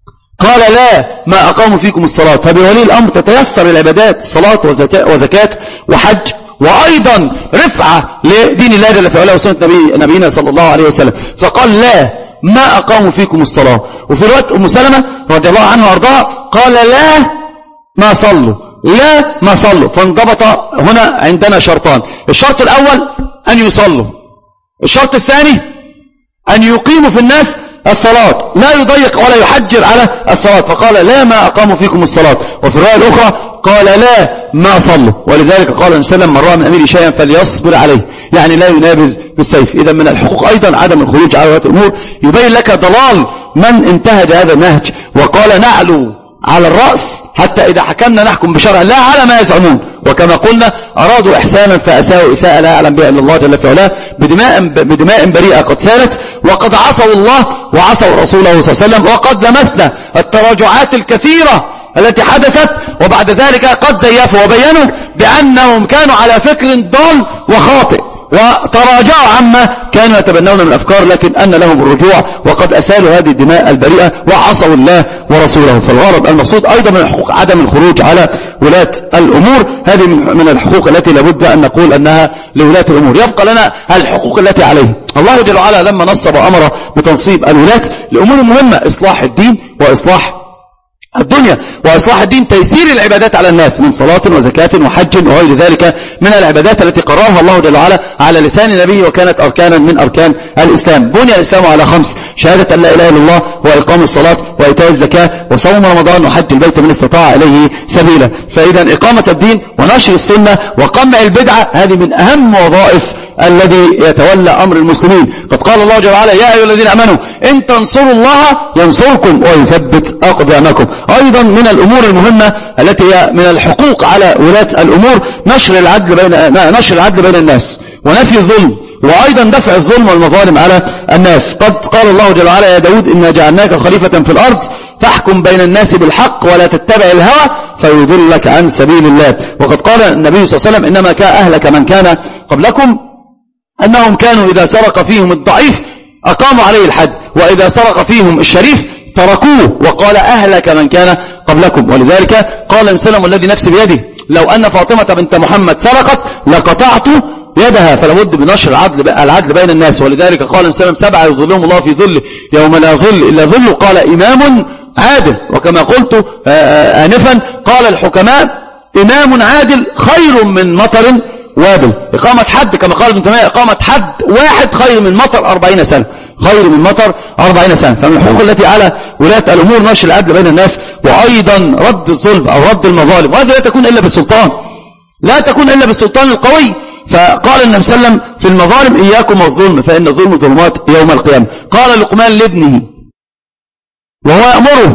قال لا ما أقاموا فيكم الصلاة. فبولي الأمر تتيسر العبادات، صلاة وزكاة وحج، وأيضا رفعة لدين الله جل في علاه وسنة نبي نبينا صلى الله عليه وسلم. فقال لا ما أقاموا فيكم الصلاة. وفي رواية أم سلمة رضي الله عنها وارضاها قال لا ما صلوا، لا ما صلوا. فانضبط هنا عندنا شرطان، الشرط الأول أن يصلوا، الشرط الثاني أن يقيموا في الناس الصلاة، لا يضيق ولا يحجر على الصلاة. فقال لا ما أقاموا فيكم الصلاة. وفي الرواية الأخرى قال لا ما صلوا. ولذلك قال النبي صلى الله عليه وسلم من رأى من أمير شيئا فليصبر عليه، يعني لا ينابذ بالسيف. إذا من الحقوق أيضا عدم الخروج على ولاة الأمور. يبين لك ضلال من انتهج هذا النهج وقال نعلو على الرأس حتى إذا حكمنا نحكم بشرع الله على ما يزعمون. وكما قلنا أرادوا إحسانا فأساءوا إساءة لا يعلم بها إلا الله جل في علاه، بدماء, بدماء بريئة قد سالت، وقد عصوا الله وعصوا رسوله صلى الله عليه وسلم، وقد لمسنا التراجعات الكثيرة التي حدثت، وبعد ذلك قد زيفوا وبينوا بأنهم كانوا على فكر ضال وخاطئ. وتراجعوا عما كانوا يتبنون من أفكار، لكن أن لهم الرجوع وقد أسالوا هذه الدماء البريئة وعصوا الله ورسوله. فالغرض المقصود أيضا من الحقوق عدم الخروج على ولاة الأمور. هذه من الحقوق التي لابد أن نقول أنها لولاة الأمور. يبقى لنا الحقوق التي عليه. الله جل وعلا لما نصب وأمر بتنصيب الولاة لأمور مهمة: إصلاح الدين وإصلاح الدنيا. وإصلاح الدين تيسير العبادات على الناس من صلاة وزكاة وحج وغير ذلك من العبادات التي قررها الله جل وعلا على لسان نبيه، وكانت أركانا من أركان الإسلام. بني الإسلام على خمس: شهادة أن لا إله إلا الله، وإقام الصلاة، وإيتاء الزكاة، وصوم رمضان، وحج البيت من استطاع إليه سبيلا. فإذا إقامة الدين ونشر السنة وقمع البدعة هذه من أهم وظائف الذي يتولى أمر المسلمين. قد قال الله جل وعلا: يا أيها الذين آمنوا إن تنصروا الله ينصركم ويثبت أقدامكم. أيضا من الأمور المهمة التي هي من الحقوق على ولاة الأمور نشر العدل بين نشر العدل بين الناس ونفي الظلم، وأيضا دفع الظلم والمظالم على الناس. قد قال الله جل وعلا: يا داود إنا جعلناك خليفة في الأرض فاحكم بين الناس بالحق ولا تتبع الهوى فيضلك عن سبيل الله. وقد قال النبي صلى الله عليه وسلم: إنما كان أهلك من كان قبلكم أنهم كانوا إذا سرق فيهم الضعيف أقاموا عليه الحد، وإذا سرق فيهم الشريف تركوه. وقال: أهلك من كان قبلكم. ولذلك قال السلام والذي نفسي بيده لو أن فاطمة بنت محمد سرقت لقطعت يدها. فلابد بنشر العدل العدل بين الناس. ولذلك قال السلام: سبعة يظلهم الله في ظله يوم لا ظل إلا ظله. قال: إمام عادل. وكما قلت آنفا قال الحكماء: إمام عادل خير من مطر وابل. إقامة حد كما قال ابن تيمية: إقامة حد واحد خير من مطر أربعين سنة، خير من مطر أربعين سنة. فمن الحقوق التي على ولاة الأمور نشر العدل بين الناس، وأيضا رد الظلم أو رد المظالم. وهذا لا تكون إلا بالسلطان، لا تكون إلا بالسلطان القوي. فقال النبي صلى الله عليه وسلم في المظالم: إياكم والظلم فإن الظلم ظلمات يوم القيامة. قال لقمان لابنه وهو يأمره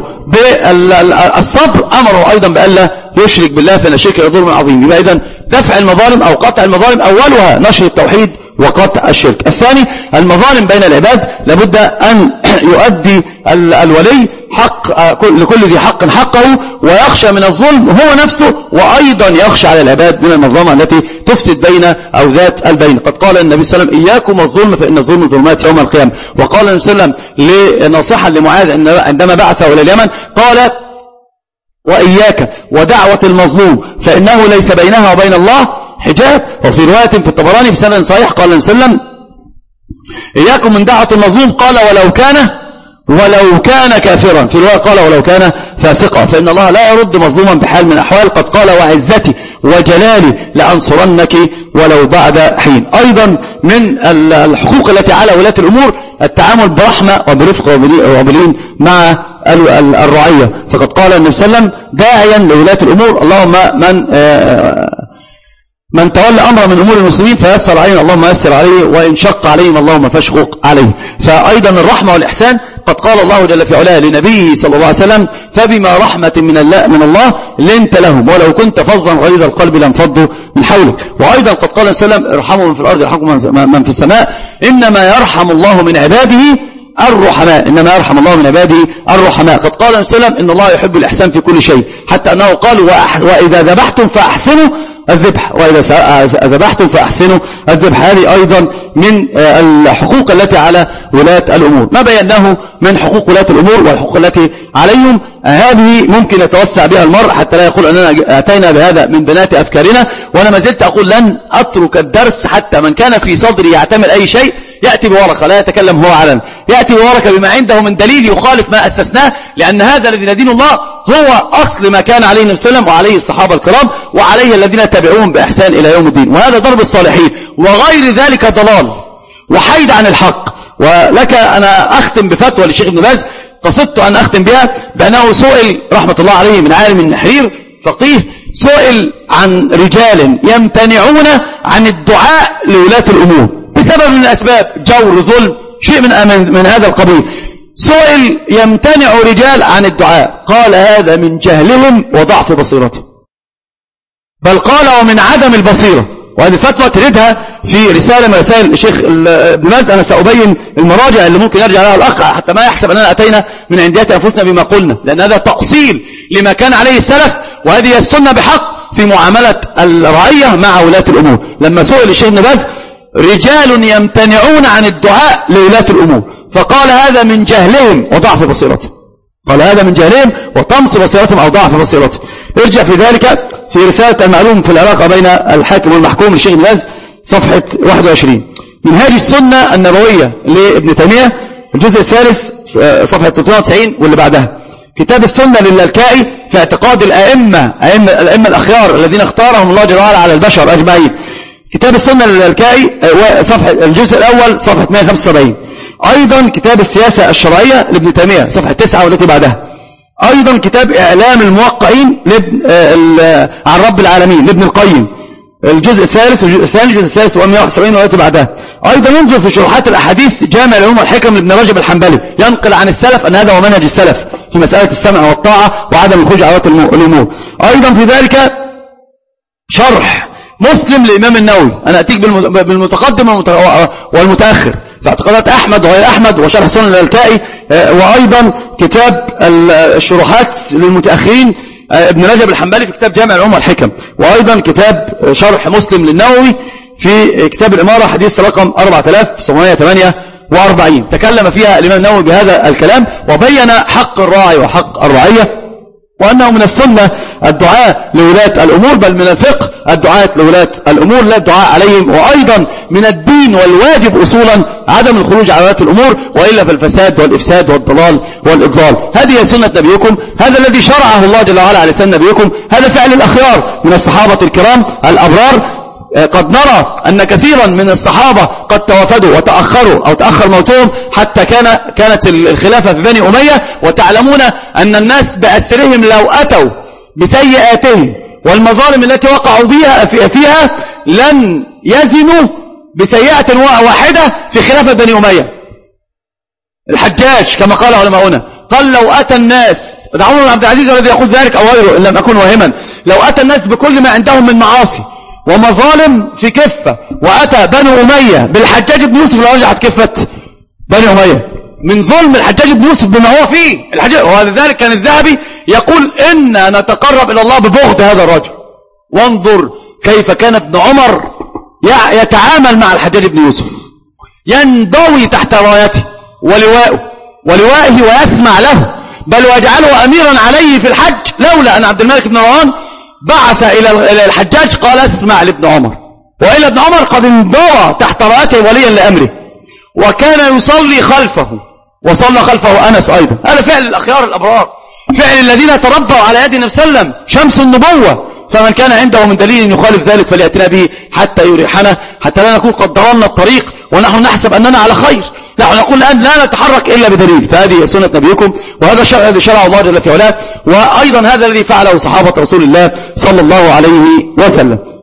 بالصبر أمره أيضا بألا يشرك بالله فإن الشرك ظلم عظيم. يبقى إذن دفع المظالم أو قطع المظالم أولها نشر التوحيد وقطع الشرك. الثاني المظالم بين العباد، لابد أن يؤدي الولي حق لكل ذي حق حقه، ويخشى من الظلم هو نفسه، وأيضا يخشى على العباد من المظلمة التي تفسد بين أو ذات البين. قد قال النبي صلى الله عليه وسلم: إياكم الظلم فإن الظلم ظلمات يوم القيامة. وقال النبي صلى الله عليه وسلم لنصيحة لمعاذ عندما بعثه إلى اليمن قال: وإياك ودعوة المظلوم فإنه ليس بينها وبين الله حجاب. وفي رواية في الطبراني بسند صحيح قال النبي صلى الله عليه وسلم: إياكم من دعوة المظلوم. قال: ولو كان ولو كان كافرا. في رواية قال: ولو كان فاسقا، فإن الله لا يرد مظلوما بحال من الأحوال. قد قال: وعزتي وجلالي لأنصرنك ولو بعد حين. أيضا من الحقوق التي على ولاة الأمور التعامل برحمة وبرفق وبلين مع الرعية. فقد قال النبي صلى الله عليه وسلم داعيا لولاة الأمور: اللهم من من تولى أمر من أمور المسلمين فيسر عليهم اللهم يسر عليه، وإن شق عليهم اللهم فاشقق عليه. فأيضا الرحمة والإحسان. قد قال الله جل في علاه لنبيه صلى الله عليه وسلم: فبما رحمة من الله من الله لنت لهم ولو كنت فظا غليظ القلب لانفضوا من حولك. وأيضا قد قال صلى الله عليه وسلم: ارحموا من في الأرض يرحمكم من في السماء، إنما يرحم الله من عباده الرحماء، إنما يرحم الله من عباده الرحماء. قد قال النبي صلى الله عليه وسلم: إن الله يحب الإحسان في كل شيء، حتى أنه قال: وإذا ذبحتم فأحسنوا الذبح، وإذا ذبحتم فأحسنوا الذبح. هذه أيضا من الحقوق التي على ولاة الأمور. ما بيناه من حقوق ولاة الأمور والحقوق التي عليهم هذه ممكن يتوسع بها المرء حتى لا يقول أننا أتينا بهذا من بنات أفكارنا. وأنا ما زلت أقول لن أترك الدرس حتى من كان في صدري يعتمل أي شيء يأتي بورقة، لا يتكلم هو علنا، يأتي بورقة بما عنده من دليل يخالف ما أسسناه، لأن هذا الذي ندين الله هو أصل ما كان عليه النبي صلى الله عليه وسلم وعليه الصحابة الكرام وعليه الذين تبعوهم بإحسان إلى يوم الدين. وهذا ضرب الصالحين، وغير ذلك ضلال وحيد عن الحق. ولك أنا أختم بفتوى للشيخ ابن باز قصدت أن أختم بها، بأنه سئل رحمة الله عليه من عالم النحرير فقيه، سئل عن رجال يمتنعون عن الدعاء لولاة الأمور بسبب من الأسباب، جور، ظلم، شيء من, من هذا القبيل. سئل يمتنع رجال عن الدعاء، قال: هذا من جهلهم وضعف بصيرتهم، بل قال: ومن عدم البصيرة. وهذه فتوى تردها في رسالة من رسائل الشيخ ابن باز. أنا سأبين المراجع اللي ممكن يرجع لها الأخ حتى ما يحسب أننا أتينا من عنديات أنفسنا بما قلنا، لأن هذا تأصيل لما كان عليه السلف، وهذه السنة بحق في معاملة الرعية مع ولاة الأمور. لما سئل الشيخ ابن باز رجال يمتنعون عن الدعاء لولاة الأمور، فقال هذا من جهلهم وضعف بصيرتهم، قال هذا من جهلهم وطمس بصيرتهم أو ضعف بصيرتهم. ارجع في ذلك في رسالة المعلوم في العلاقة بين الحاكم والمحكوم لشيخ باز صفحة واحد وعشرين. منهاج السنة النبوية لابن تيمية الجزء الثالث صفحة ثلاثمائة وتسعين واللي بعدها. كتاب السنة للالكائي في اعتقاد الأئمة أئمة الأئمة الأخيار الذين اختارهم الله جل وعلا على البشر أجمعين. كتاب السنة للالكائي صفحة الجزء الأول صفحة مئة وخمسة وسبعين. أيضا كتاب السياسة الشرعية لابن تيمية صفحة تسعة والتي بعدها. أيضا كتاب إعلام الموقعين عن رب العالمين لابن القيم الجزء الثالث والجزء الثاني الجزء الثالث ومئة وواحد وسبعين والتي بعدها. أيضا ينظر في شروحات الأحاديث جامع العلوم والحكم لابن رجب الحنبلي، ينقل عن السلف أن هذا هو منهج السلف في مسألة السمع والطاعة وعدم الخروج على الأمور. أيضا في ذلك شرح مسلم للإمام النووي، أنا أتيك بالمتقدم والمتأخر في اعتقادات أحمد وغير أحمد وشرح سنن الالكائي، وأيضا كتاب الشروحات للمتأخرين ابن رجب الحنبلي في كتاب جامع العلوم والحكم، وأيضا كتاب شرح مسلم للنووي في كتاب الإمارة حديث رقم أربعة آلاف وسبعمائة وثمانية وأربعين. تكلم فيها الإمام النووي بهذا الكلام وبين حق الراعي وحق الرعية، وأنه من السنة الدعاء لولاة الأمور، بل من الفقه الدعاء لولاة الأمور لا الدعاء عليهم، وأيضا من الدين والواجب أصولا عدم الخروج على ولاة الأمور، وإلا فالفساد والإفساد والضلال والإضلال. هذه سنة نبيكم، هذا الذي شرعه الله جل وعلا على لسان نبيكم، هذا فعل الأخيار من الصحابة الكرام الأبرار. قد نرى أن كثيرا من الصحابة قد توافدوا وتأخروا أو تأخر موتهم حتى كان كانت الخلافة في بني أمية، وتعلمون أن الناس بأسرهم لو أتوا بسيئاتهم والمظالم التي وقعوا بها فيها لن يزنوا بسيئة واحدة في خلافة بني أمية. الحجاج كما قال علماؤنا قال لو أتى الناس، عمر بن عبد العزيز الذي يقول ذلك أو غيره إن لم أكن واهما، لو أتى الناس بكل ما عندهم من معاصي ومظالم في كفة، وأتى بنو أمية بالحجاج بن يوسف لرجعت كفة بني أمية من ظلم الحجاج بن يوسف بما هو فيه الحجاج. ولذلك كان الذهبي يقول إن نتقرب إلى الله ببغض هذا الرجل. وانظر كيف كان ابن عمر يتعامل مع الحجاج بن يوسف، ينضوي تحت رايته ولوائه ولوائه ويسمع له، بل ويجعله أميرا عليه في الحج، لولا أن عبد الملك بن مروان بعث إلى الحجاج قال اسمع لابن عمر، وإلى ابن عمر قد انضوى تحت رايته وليا لأمره، وكان يصلي خلفه وصلى خلفه أنس أيضا. هذا فعل الأخيار الأبرار، فعل الذين تربوا على يد النبي صلى الله عليه وسلم، شمس النبوة. فمن كان عنده من دليل يخالف ذلك فليأتنا به حتى يريحنا، حتى لا نكون قد ضللنا الطريق ونحن نحسب أننا على خير. نحن نقول الآن لا نتحرك إلا بدليل. فهذه سنة نبيكم، وهذا الشرع الذي شرعه الله جل في علاه، وأيضا هذا الذي فعله صحابة رسول الله صلى الله عليه وسلم.